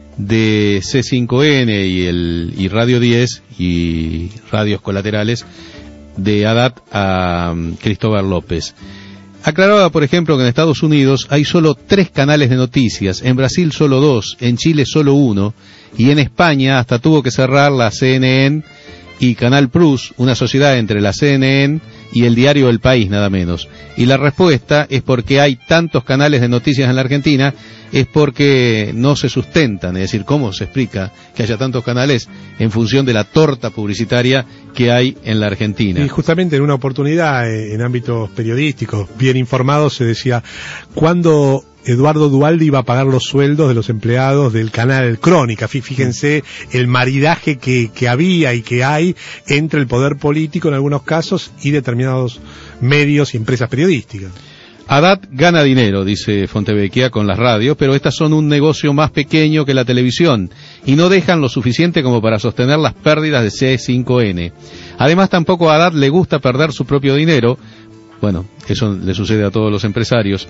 de C cinco N y, el, y Radio diez y radios colaterales de Haddad a um, Cristóbal López. Aclaraba, por ejemplo, que en Estados Unidos hay solo tres canales de noticias, en Brasil solo dos, en Chile solo uno, y en España hasta tuvo que cerrar la C N N y Canal Plus, una sociedad entre la C N N y el diario El País, nada menos. Y la respuesta es porque hay tantos canales de noticias en la Argentina, es porque no se sustentan, es decir, ¿cómo se explica que haya tantos canales en función de la torta publicitaria que hay en la Argentina? Y justamente en una oportunidad, en ámbitos periodísticos, bien informados, se decía, ¿cuándo Eduardo Duhalde iba a pagar los sueldos de los empleados del canal Crónica. Fíjense el maridaje que, que había y que hay entre el poder político en algunos casos y determinados medios y empresas periodísticas. Haddad gana dinero, dice Fontevecchia, con las radios, pero estas son un negocio más pequeño que la televisión y no dejan lo suficiente como para sostener las pérdidas de C cinco N. Además, tampoco a Haddad le gusta perder su propio dinero. Bueno, eso le sucede a todos los empresarios.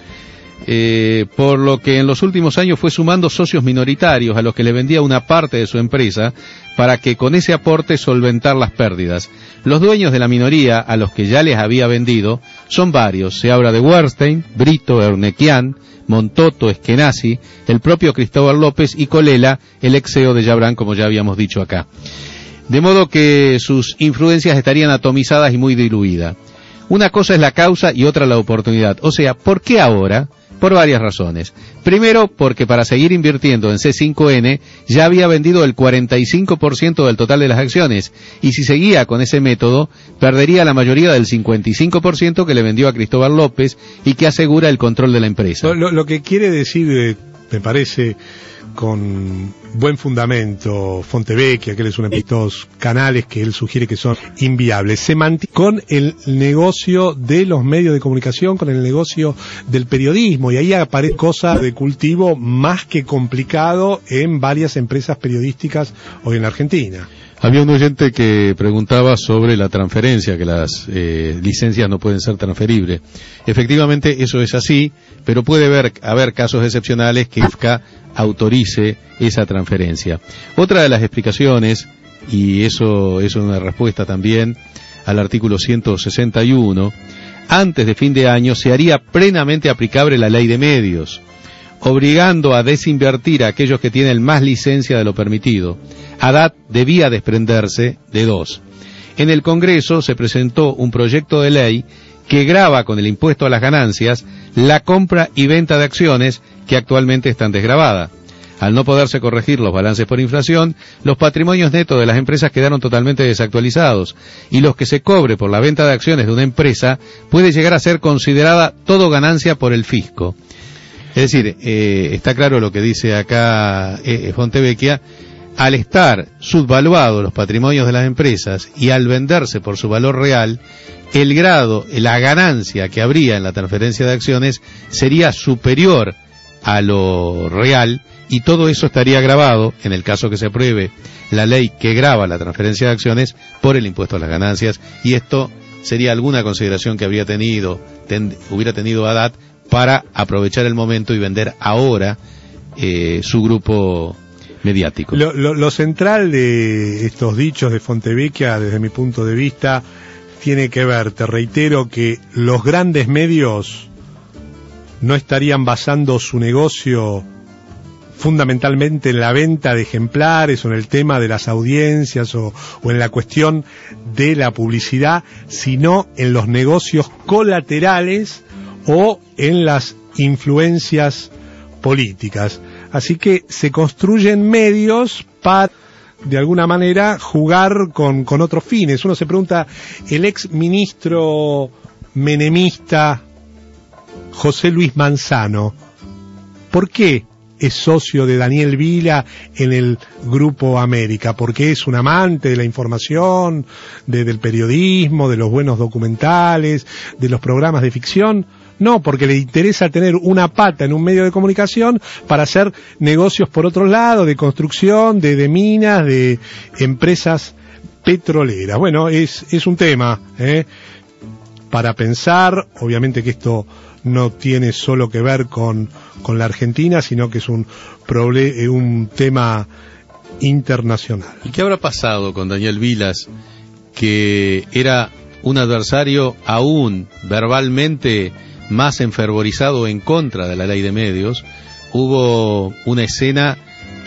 Eh, por lo que en los últimos años fue sumando socios minoritarios a los que le vendía una parte de su empresa para que con ese aporte solventar las pérdidas. Los dueños de la minoría a los que ya les había vendido son varios. Se habla de Werstein, Brito, Ernequian, Montoto, Eskenazi, el propio Cristóbal López y Colela, el ex C E O de Yabrán, como ya habíamos dicho acá. De modo que sus influencias estarían atomizadas y muy diluidas. Una cosa es la causa y otra la oportunidad. O sea, ¿por qué ahora? Por varias razones. Primero, porque para seguir invirtiendo en C cinco N ya había vendido el cuarenta y cinco por ciento del total de las acciones, y si seguía con ese método, perdería la mayoría del cincuenta y cinco por ciento que le vendió a Cristóbal López y que asegura el control de la empresa. Lo, lo que quiere decir, eh, me parece, con buen fundamento, Fontevecchia, que él es uno de estos canales que él sugiere que son inviables, se mantiene con el negocio de los medios de comunicación, con el negocio del periodismo, y ahí aparece cosa de cultivo más que complicado en varias empresas periodísticas hoy en la Argentina. Había un oyente que preguntaba sobre la transferencia, que las eh, licencias no pueden ser transferibles. Efectivamente, eso es así, pero puede haber, haber casos excepcionales que I F C A autorice esa transferencia. Otra de las explicaciones, y eso es una respuesta también al artículo ciento sesenta y uno, antes de fin de año se haría plenamente aplicable la ley de medios, obligando a desinvertir a aquellos que tienen más licencia de lo permitido. Haddad debía desprenderse de dos. En el Congreso se presentó un proyecto de ley que grava con el impuesto a las ganancias la compra y venta de acciones que actualmente están desgravadas. Al no poderse corregir los balances por inflación, los patrimonios netos de las empresas quedaron totalmente desactualizados, y los que se cobre por la venta de acciones de una empresa puede llegar a ser considerada todo ganancia por el fisco. Es decir, eh, está claro lo que dice acá eh, Fontevecchia. Al estar subvaluados los patrimonios de las empresas y al venderse por su valor real, el grado, la ganancia que habría en la transferencia de acciones sería superior a lo real, y todo eso estaría gravado, en el caso que se apruebe la ley que grava la transferencia de acciones, por el impuesto a las ganancias, y esto sería alguna consideración que habría tenido, ten, hubiera tenido Haddad para aprovechar el momento y vender ahora eh, su grupo mediático. Lo, lo, lo central de estos dichos de Fontevecchia, desde mi punto de vista, tiene que ver, te reitero, que los grandes medios no estarían basando su negocio fundamentalmente en la venta de ejemplares o en el tema de las audiencias o, o en la cuestión de la publicidad, sino en los negocios colaterales o en las influencias políticas. Así que se construyen medios para, de alguna manera, jugar con, con otros fines. Uno se pregunta, el ex ministro menemista José Luis Manzano, ¿por qué es socio de Daniel Vila en el Grupo América? ¿Porque es un amante de la información, de, del periodismo, de los buenos documentales, de los programas de ficción? No, porque le interesa tener una pata en un medio de comunicación para hacer negocios por otro lado, de construcción, de, de minas, de empresas petroleras. Bueno, es, es un tema ¿eh? para pensar. Obviamente que esto no tiene solo que ver con, con la Argentina, sino que es un, proble- un tema internacional. ¿Y qué habrá pasado con Daniel Vilas, que era un adversario aún verbalmente más enfervorizado en contra de la ley de medios? Hubo una escena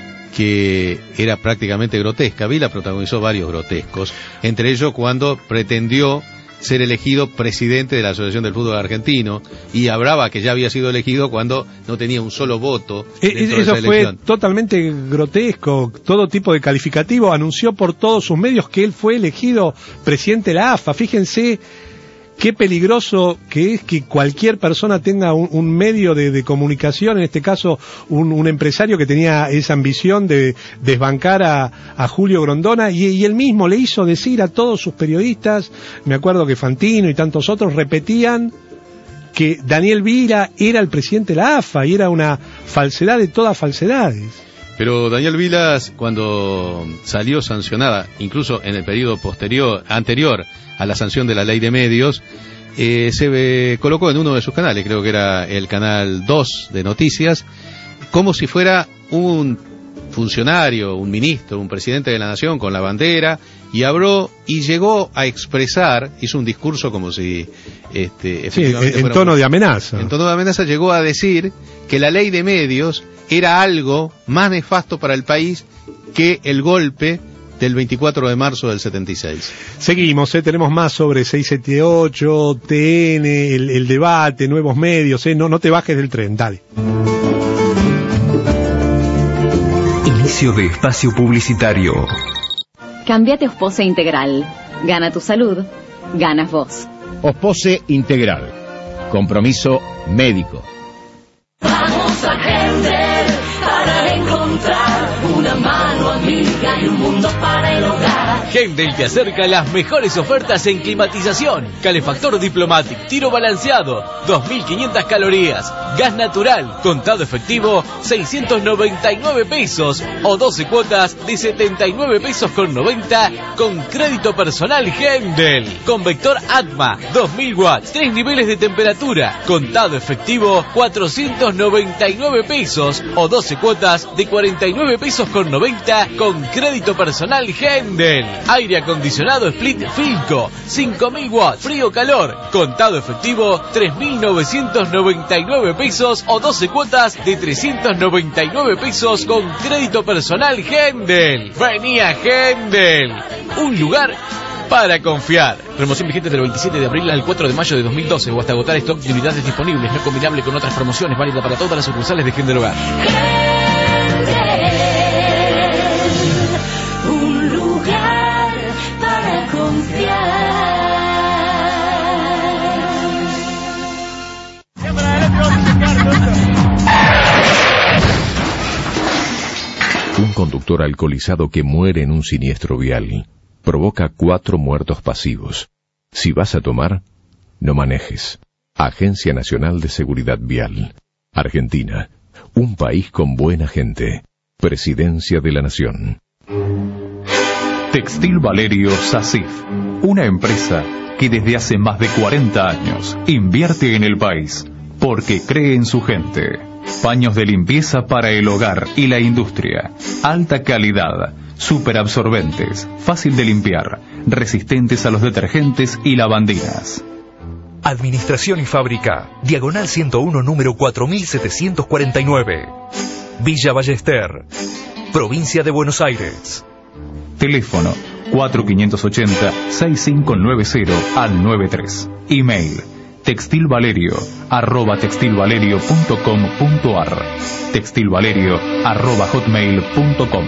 que era prácticamente grotesca. Vila protagonizó varios grotescos, entre ellos cuando pretendió ser elegido presidente de la Asociación del Fútbol Argentino, y hablaba que ya había sido elegido cuando no tenía un solo voto dentro Eso de esa fue elección. Totalmente grotesco, todo tipo de calificativo. Anunció por todos sus medios que él fue elegido presidente de la A F A. Fíjense qué peligroso que es que cualquier persona tenga un, un medio de, de comunicación, en este caso un, un empresario que tenía esa ambición de desbancar a, a Julio Grondona, y, y él mismo le hizo decir a todos sus periodistas, me acuerdo que Fantino y tantos otros repetían que Daniel Vila era el presidente de la A F A, y era una falsedad de todas falsedades. Pero Daniel Vilas, cuando salió sancionada, incluso en el periodo posterior, anterior a la sanción de la ley de medios, eh, se eh, colocó en uno de sus canales, creo que era el canal dos de noticias, como si fuera un funcionario, un ministro, un presidente de la nación con la bandera, y habló y llegó a expresar, hizo un discurso como si este, efectivamente sí, en, en tono un, de amenaza. En tono de amenaza llegó a decir que la ley de medios era algo más nefasto para el país que el golpe del veinticuatro de marzo del setenta y seis. Seguimos, ¿eh? Tenemos más sobre seiscientos setenta y ocho, T N, el, el debate, nuevos medios, ¿eh? no, no te bajes del tren, dale. Inicio de espacio publicitario. Cambiate a Ospose Integral. Gana tu salud, ganas vos. Ospose Integral. Compromiso médico. Vamos a Hender para encontrar una mano amiga y un mundo para el hogar. Hender te acerca las mejores ofertas en climatización, calefactor Diplomatic, tiro balanceado, dos mil quinientas calorías, gas natural, contado efectivo, seiscientos noventa y nueve pesos o doce cuotas de setenta y nueve pesos con noventa con crédito personal Hender. Convector Atma, dos mil watts, tres niveles de temperatura, contado efectivo, cuatrocientos noventa y nueve pesos o doce cuotas de cuarenta y nueve pesos con noventa con crédito personal Hender. Aire acondicionado Split Filco, cinco mil watts, frío calor, contado efectivo, tres mil novecientos noventa y nueve pesos o doce cuotas de trescientos noventa y nueve pesos con crédito personal Hender. Vení a Hender, un lugar para confiar. Promoción vigente del veintisiete de abril al cuatro de mayo de dos mil doce o hasta agotar stock de unidades disponibles, no combinable con otras promociones, válida para todas las sucursales de Hender Hogar. Un lugar para confiar. Un conductor alcoholizado que muere en un siniestro vial provoca cuatro muertos pasivos. Si vas a tomar, no manejes. Agencia Nacional de Seguridad Vial. Argentina, un país con buena gente. Presidencia de la Nación. Textil Valerio SACIF, una empresa que desde hace más de cuarenta años invierte en el país porque cree en su gente. Paños de limpieza para el hogar y la industria. Alta calidad, superabsorbentes, fácil de limpiar, resistentes a los detergentes y lavandinas. Administración y Fábrica, Diagonal ciento uno, número cuatro mil setecientos cuarenta y nueve. Villa Ballester, Provincia de Buenos Aires. Teléfono cuatro cinco ocho cero, seis cinco nueve cero al noventa y tres. Email textilvalerio arroba textilvalerio punto com punto ar. textilvalerio arroba hotmail punto com.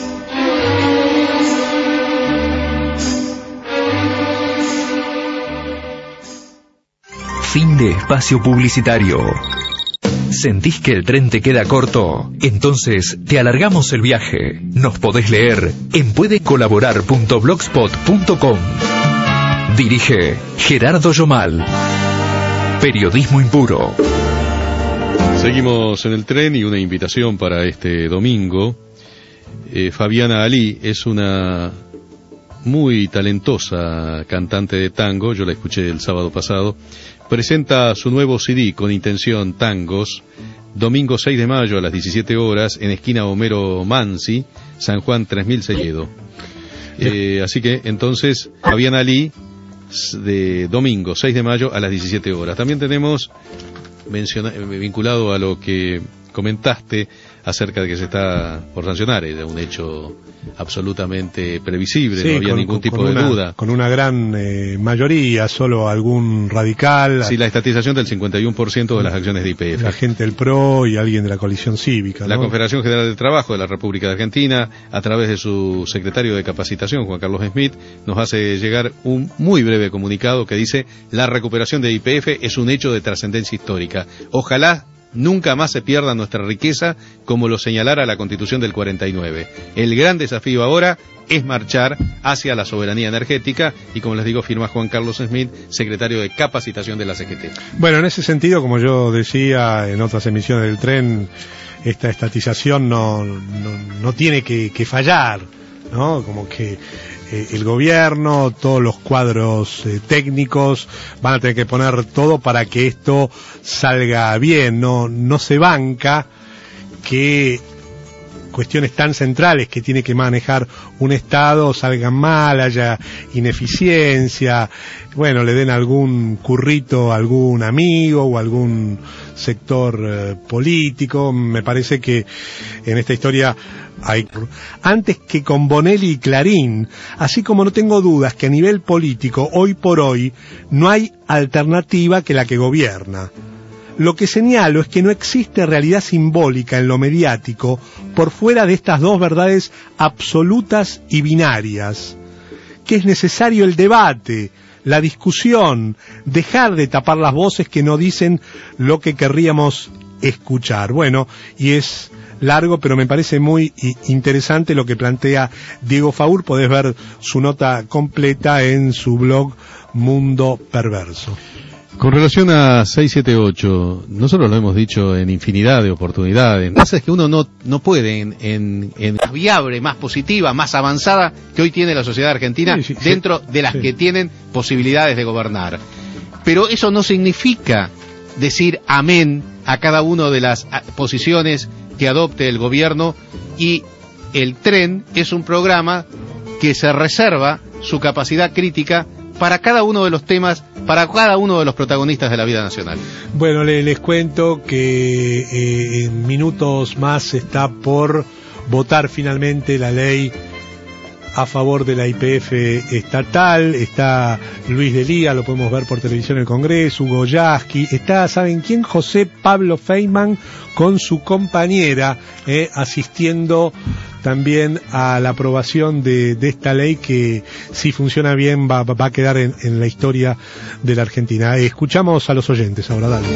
Fin de espacio publicitario. ¿Sentís que el tren te queda corto? Entonces te alargamos el viaje. Nos podés leer en puede colaborar punto blogspot punto com. Dirige Gerardo Yomal. Periodismo impuro. Seguimos en el tren y una invitación para este domingo. Eh, Fabiana Ali es una muy talentosa cantante de tango, yo la escuché el sábado pasado. Presenta su nuevo C D con intención Tangos, domingo seis de mayo a las diecisiete horas en esquina Homero Mansi, San Juan tres mil Selledo. Eh, así que entonces Fabiana Ali, de domingo seis de mayo a las diecisiete horas. También tenemos menciona, vinculado a lo que comentaste acerca de que se está por sancionar, era un hecho absolutamente previsible, sí, no había con, ningún con, tipo con de una, duda. Con una gran eh, mayoría, solo algún radical. Sí, la estatización del cincuenta y uno por ciento de las acciones de Y P F. La gente del P R O y alguien de la coalición cívica, La ¿no? Confederación General del Trabajo de la República de Argentina, a través de su secretario de capacitación, Juan Carlos Smith, nos hace llegar un muy breve comunicado que dice: la recuperación de Y P F es un hecho de trascendencia histórica. Ojalá nunca más se pierda nuestra riqueza, como lo señalara la Constitución del cuarenta y nueve. El gran desafío ahora es marchar hacia la soberanía energética, y como les digo, firma Juan Carlos Smith, secretario de capacitación de la C G T. Bueno, en ese sentido, como yo decía en otras emisiones del tren, esta estatización no, no, no tiene que, que fallar, ¿no? Como que eh, el gobierno, todos los cuadros eh, técnicos van a tener que poner todo para que esto salga bien. No, no se banca que cuestiones tan centrales que tiene que manejar un Estado salgan mal, haya ineficiencia, bueno, le den algún currito a algún amigo o algún sector eh, político. Me parece que en esta historia hay, antes que con Bonelli y Clarín, así como no tengo dudas que a nivel político, hoy por hoy, no hay alternativa que la que gobierna. Lo que señalo es que no existe realidad simbólica en lo mediático por fuera de estas dos verdades absolutas y binarias, que es necesario el debate, la discusión, dejar de tapar las voces que no dicen lo que querríamos escuchar. Bueno, y es largo, pero me parece muy interesante lo que plantea Diego Faur. Podés ver su nota completa en su blog Mundo Perverso. Con relación a seiscientos setenta y ocho, nosotros lo hemos dicho en infinidad de oportunidades. Lo que pasa es que uno no, no puede en, en, en más viable, más positiva, más avanzada que hoy tiene la sociedad argentina, sí, sí, dentro sí, de las sí. que tienen posibilidades de gobernar. Pero eso no significa decir amén a cada una de las posiciones que adopte el gobierno, y el tren es un programa que se reserva su capacidad crítica para cada uno de los temas, para cada uno de los protagonistas de la vida nacional. Bueno, les, les cuento que eh, en minutos más está por votar finalmente la ley a favor de la Y P F estatal. Está Luis Delía, lo podemos ver por televisión en el Congreso, Hugo Yasky, está, ¿saben quién? José Pablo Feynman con su compañera, eh, asistiendo también a la aprobación de, de esta ley que, si funciona bien, va, va a quedar en, en la historia de la Argentina. Eh, escuchamos a los oyentes ahora, dale.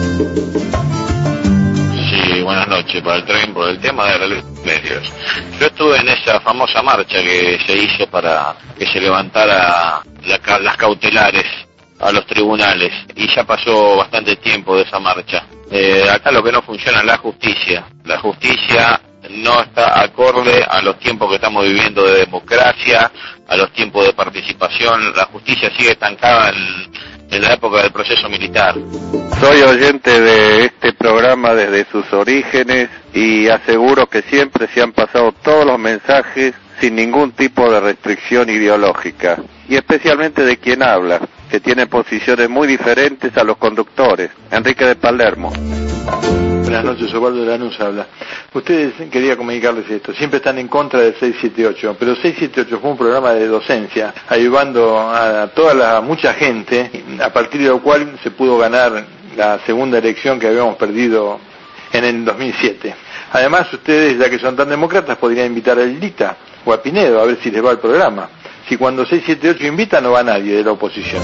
Sí, buenas noches. Para el tren, por el tema de los medios. Yo estuve en esa famosa marcha que se hizo para que se levantara la, las cautelares a los tribunales, y ya pasó bastante tiempo de esa marcha. Eh, acá lo que no funciona es la justicia. La justicia no está acorde a los tiempos que estamos viviendo de democracia, a los tiempos de participación. La justicia sigue estancada en, en la época del proceso militar. Soy oyente de este programa desde sus orígenes y aseguro que siempre se han pasado todos los mensajes sin ningún tipo de restricción ideológica, y especialmente de quien habla, que tiene posiciones muy diferentes a los conductores. Enrique de Palermo. Buenas noches, Osvaldo de Lanús habla. Ustedes, quería comunicarles esto, siempre están en contra del seiscientos setenta y ocho, pero seiscientos setenta y ocho fue un programa de docencia, ayudando a toda la mucha gente, a partir de lo cual se pudo ganar la segunda elección que habíamos perdido en el dos mil siete. Además, ustedes, ya que son tan demócratas, podrían invitar a Lita o a Pinedo a ver si les va el programa. Si cuando seiscientos setenta y ocho invita, no va nadie de la oposición.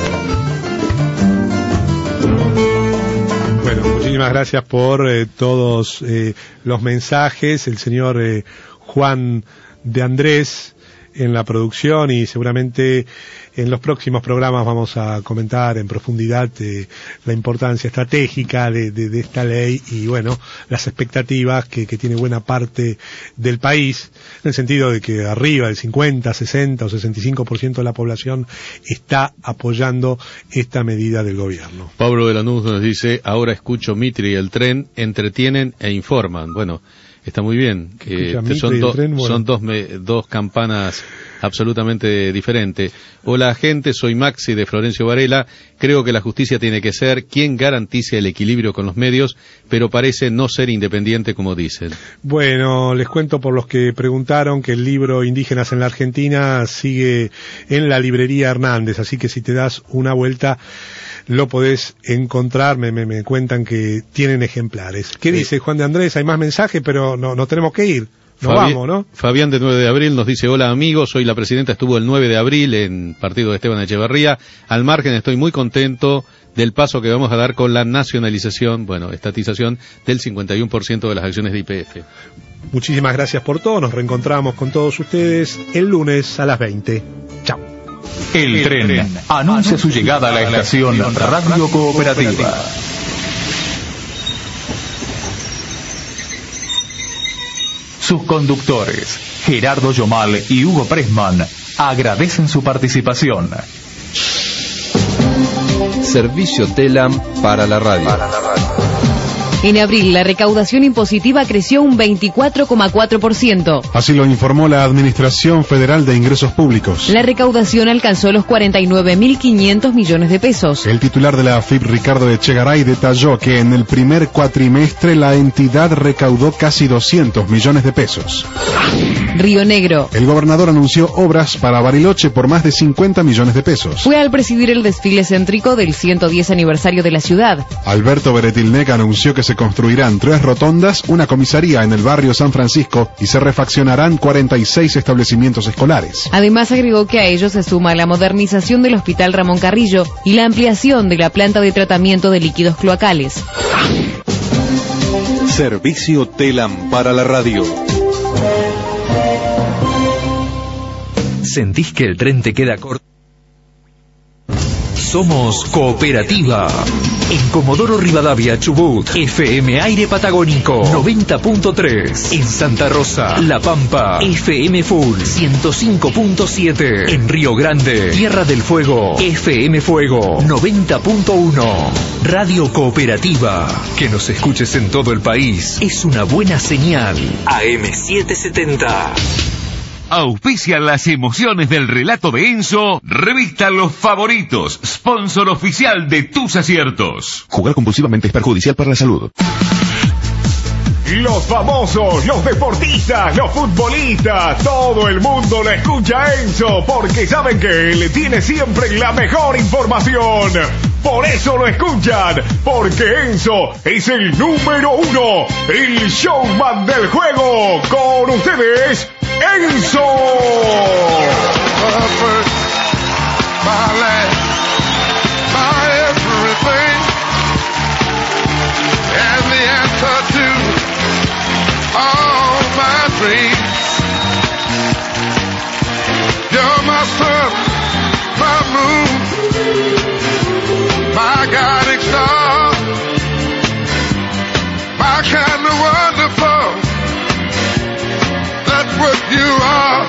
Bueno, muchísimas gracias por eh, todos eh, los mensajes. El señor eh, Juan de Andrés en la producción, y seguramente en los próximos programas vamos a comentar en profundidad eh, la importancia estratégica de, de, de esta ley y, bueno, las expectativas que, que tiene buena parte del país, en el sentido de que arriba del cincuenta, sesenta o sesenta y cinco por ciento de la población está apoyando esta medida del gobierno. Pablo de Lanús nos dice: ahora escucho Mitre y el tren, entretienen e informan. Bueno, Está muy bien. Que Escucha, son, Mitre y do- el tren, bueno. son dos, me- dos campanas absolutamente diferentes. Hola gente, soy Maxi de Florencio Varela. Creo que la justicia tiene que ser quien garantice el equilibrio con los medios, pero parece no ser independiente como dicen. Bueno, les cuento por los que preguntaron que el libro Indígenas en la Argentina sigue en la librería Hernández, así que si te das una vuelta lo podés encontrar, me, me, me cuentan que tienen ejemplares. ¿Qué Sí. dice Juan de Andrés? Hay más mensajes, pero no, no tenemos que ir. Nos Fabi- vamos, ¿no? Fabián de nueve de abril nos dice, hola amigos, soy la presidenta, estuvo el nueve de abril en partido de Esteban Echeverría. Al margen estoy muy contento del paso que vamos a dar con la nacionalización, bueno, estatización del cincuenta y uno por ciento de las acciones de Y P F. Muchísimas gracias por todo, nos reencontramos con todos ustedes el lunes a las veinte. Chao. El tren anuncia su llegada a la estación Radio Cooperativa. Sus conductores, Gerardo Yomal y Hugo Pressman, agradecen su participación. Servicio Telam para la radio. En abril, la recaudación impositiva creció un veinticuatro coma cuatro por ciento. Así lo informó la Administración Federal de Ingresos Públicos. La recaudación alcanzó los cuarenta y nueve mil quinientos millones de pesos. El titular de la A F I P, Ricardo Echegaray, detalló que en el primer cuatrimestre la entidad recaudó casi doscientos millones de pesos. Río Negro. El gobernador anunció obras para Bariloche por más de cincuenta millones de pesos. Fue al presidir el desfile céntrico del ciento diez aniversario de la ciudad. Alberto Beretilnec anunció que se construirán tres rotondas, una comisaría en el barrio San Francisco y se refaccionarán cuarenta y seis establecimientos escolares. Además agregó que a ello se suma la modernización del Hospital Ramón Carrillo y la ampliación de la planta de tratamiento de líquidos cloacales. Servicio Telam para la radio. ¿Sentís que el tren te queda corto? Somos Cooperativa. En Comodoro Rivadavia, Chubut, F M Aire Patagónico, noventa punto tres. En Santa Rosa, La Pampa, F M Full, ciento cinco punto siete. En Río Grande, Tierra del Fuego, F M Fuego, noventa punto uno. Radio Cooperativa. Que nos escuches en todo el país es una buena señal. A M setecientos setenta. Auspician las emociones del relato de Enzo, revista Los Favoritos, sponsor oficial de tus aciertos. Jugar compulsivamente es perjudicial para la salud. Los famosos, los deportistas, los futbolistas, todo el mundo lo escucha a Enzo porque saben que él tiene siempre la mejor información. Por eso lo escuchan, porque Enzo es el número uno, el showman del juego. Con ustedes, Enzo. All my dreams. You're my sun, my moon, my guiding star, my kind of wonderful. That's what you are.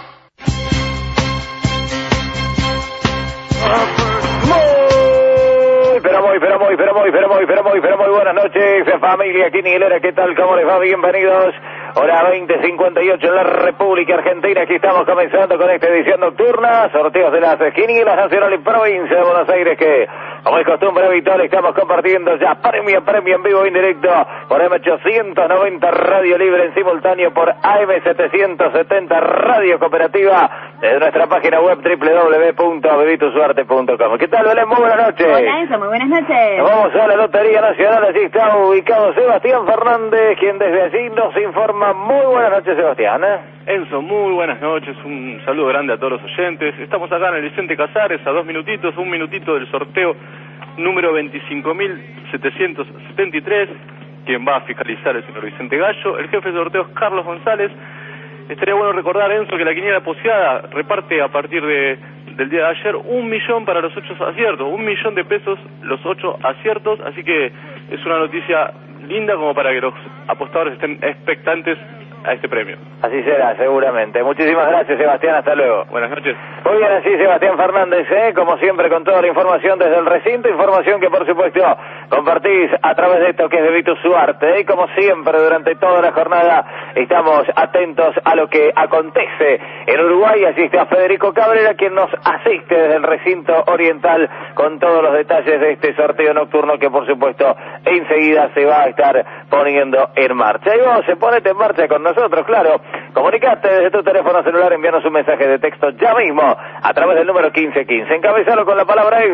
Muy, pero muy, pero muy, pero muy, pero muy, pero muy, pero muy buenas noches, familia quinielera, ¿qué tal? ¿Cómo les va? Bienvenidos. Hora veinte cincuenta y ocho en la República Argentina. Aquí estamos comenzando con esta edición nocturna. Sorteos de las quinielas nacional y provincia de Buenos Aires que, como es costumbre habitual, estamos compartiendo ya premio, premio en vivo, en directo por M ochocientos noventa Radio Libre en simultáneo por A M setecientos setenta Radio Cooperativa desde nuestra página web doble u doble u doble u punto bebitusuarte punto com. ¿Qué tal, Belén? Muy buenas noches. Hola, Enzo, muy buenas noches. Nos vamos a la Lotería Nacional. Allí está ubicado Sebastián Fernández, quien desde allí nos informa. Muy buenas noches, Sebastián. Enzo, muy buenas noches, un saludo grande a todos los oyentes. Estamos acá en el Vicente Casares, a dos minutitos, un minutito del sorteo número veinticinco mil setecientos setenta y tres, quien va a fiscalizar el señor Vicente Gallo. El jefe de sorteos, Carlos González. Estaría bueno recordar, Enzo, que la quiniela poseada reparte a partir de, del día de ayer un millón para los ocho aciertos, un millón de pesos los ocho aciertos, así que es una noticia linda como para que los apostadores estén expectantes a este premio. Así será, seguramente. Muchísimas gracias, Sebastián, hasta luego. Buenas noches. Muy bien, así Sebastián Fernández, ¿eh? Como siempre, con toda la información desde el recinto, información que por supuesto compartís a través de esto que es de Vito Suarte, ¿eh? Y como siempre, durante toda la jornada estamos atentos a lo que acontece en Uruguay. Asiste a Federico Cabrera, quien nos asiste desde el recinto oriental con todos los detalles de este sorteo nocturno que por supuesto enseguida se va a estar poniendo en marcha. Y vos, se ponete en marcha con nosotros, claro. Comunicate desde tu teléfono celular, envíanos un mensaje de texto ya mismo a través del número quince quince. Encabezalo con la palabra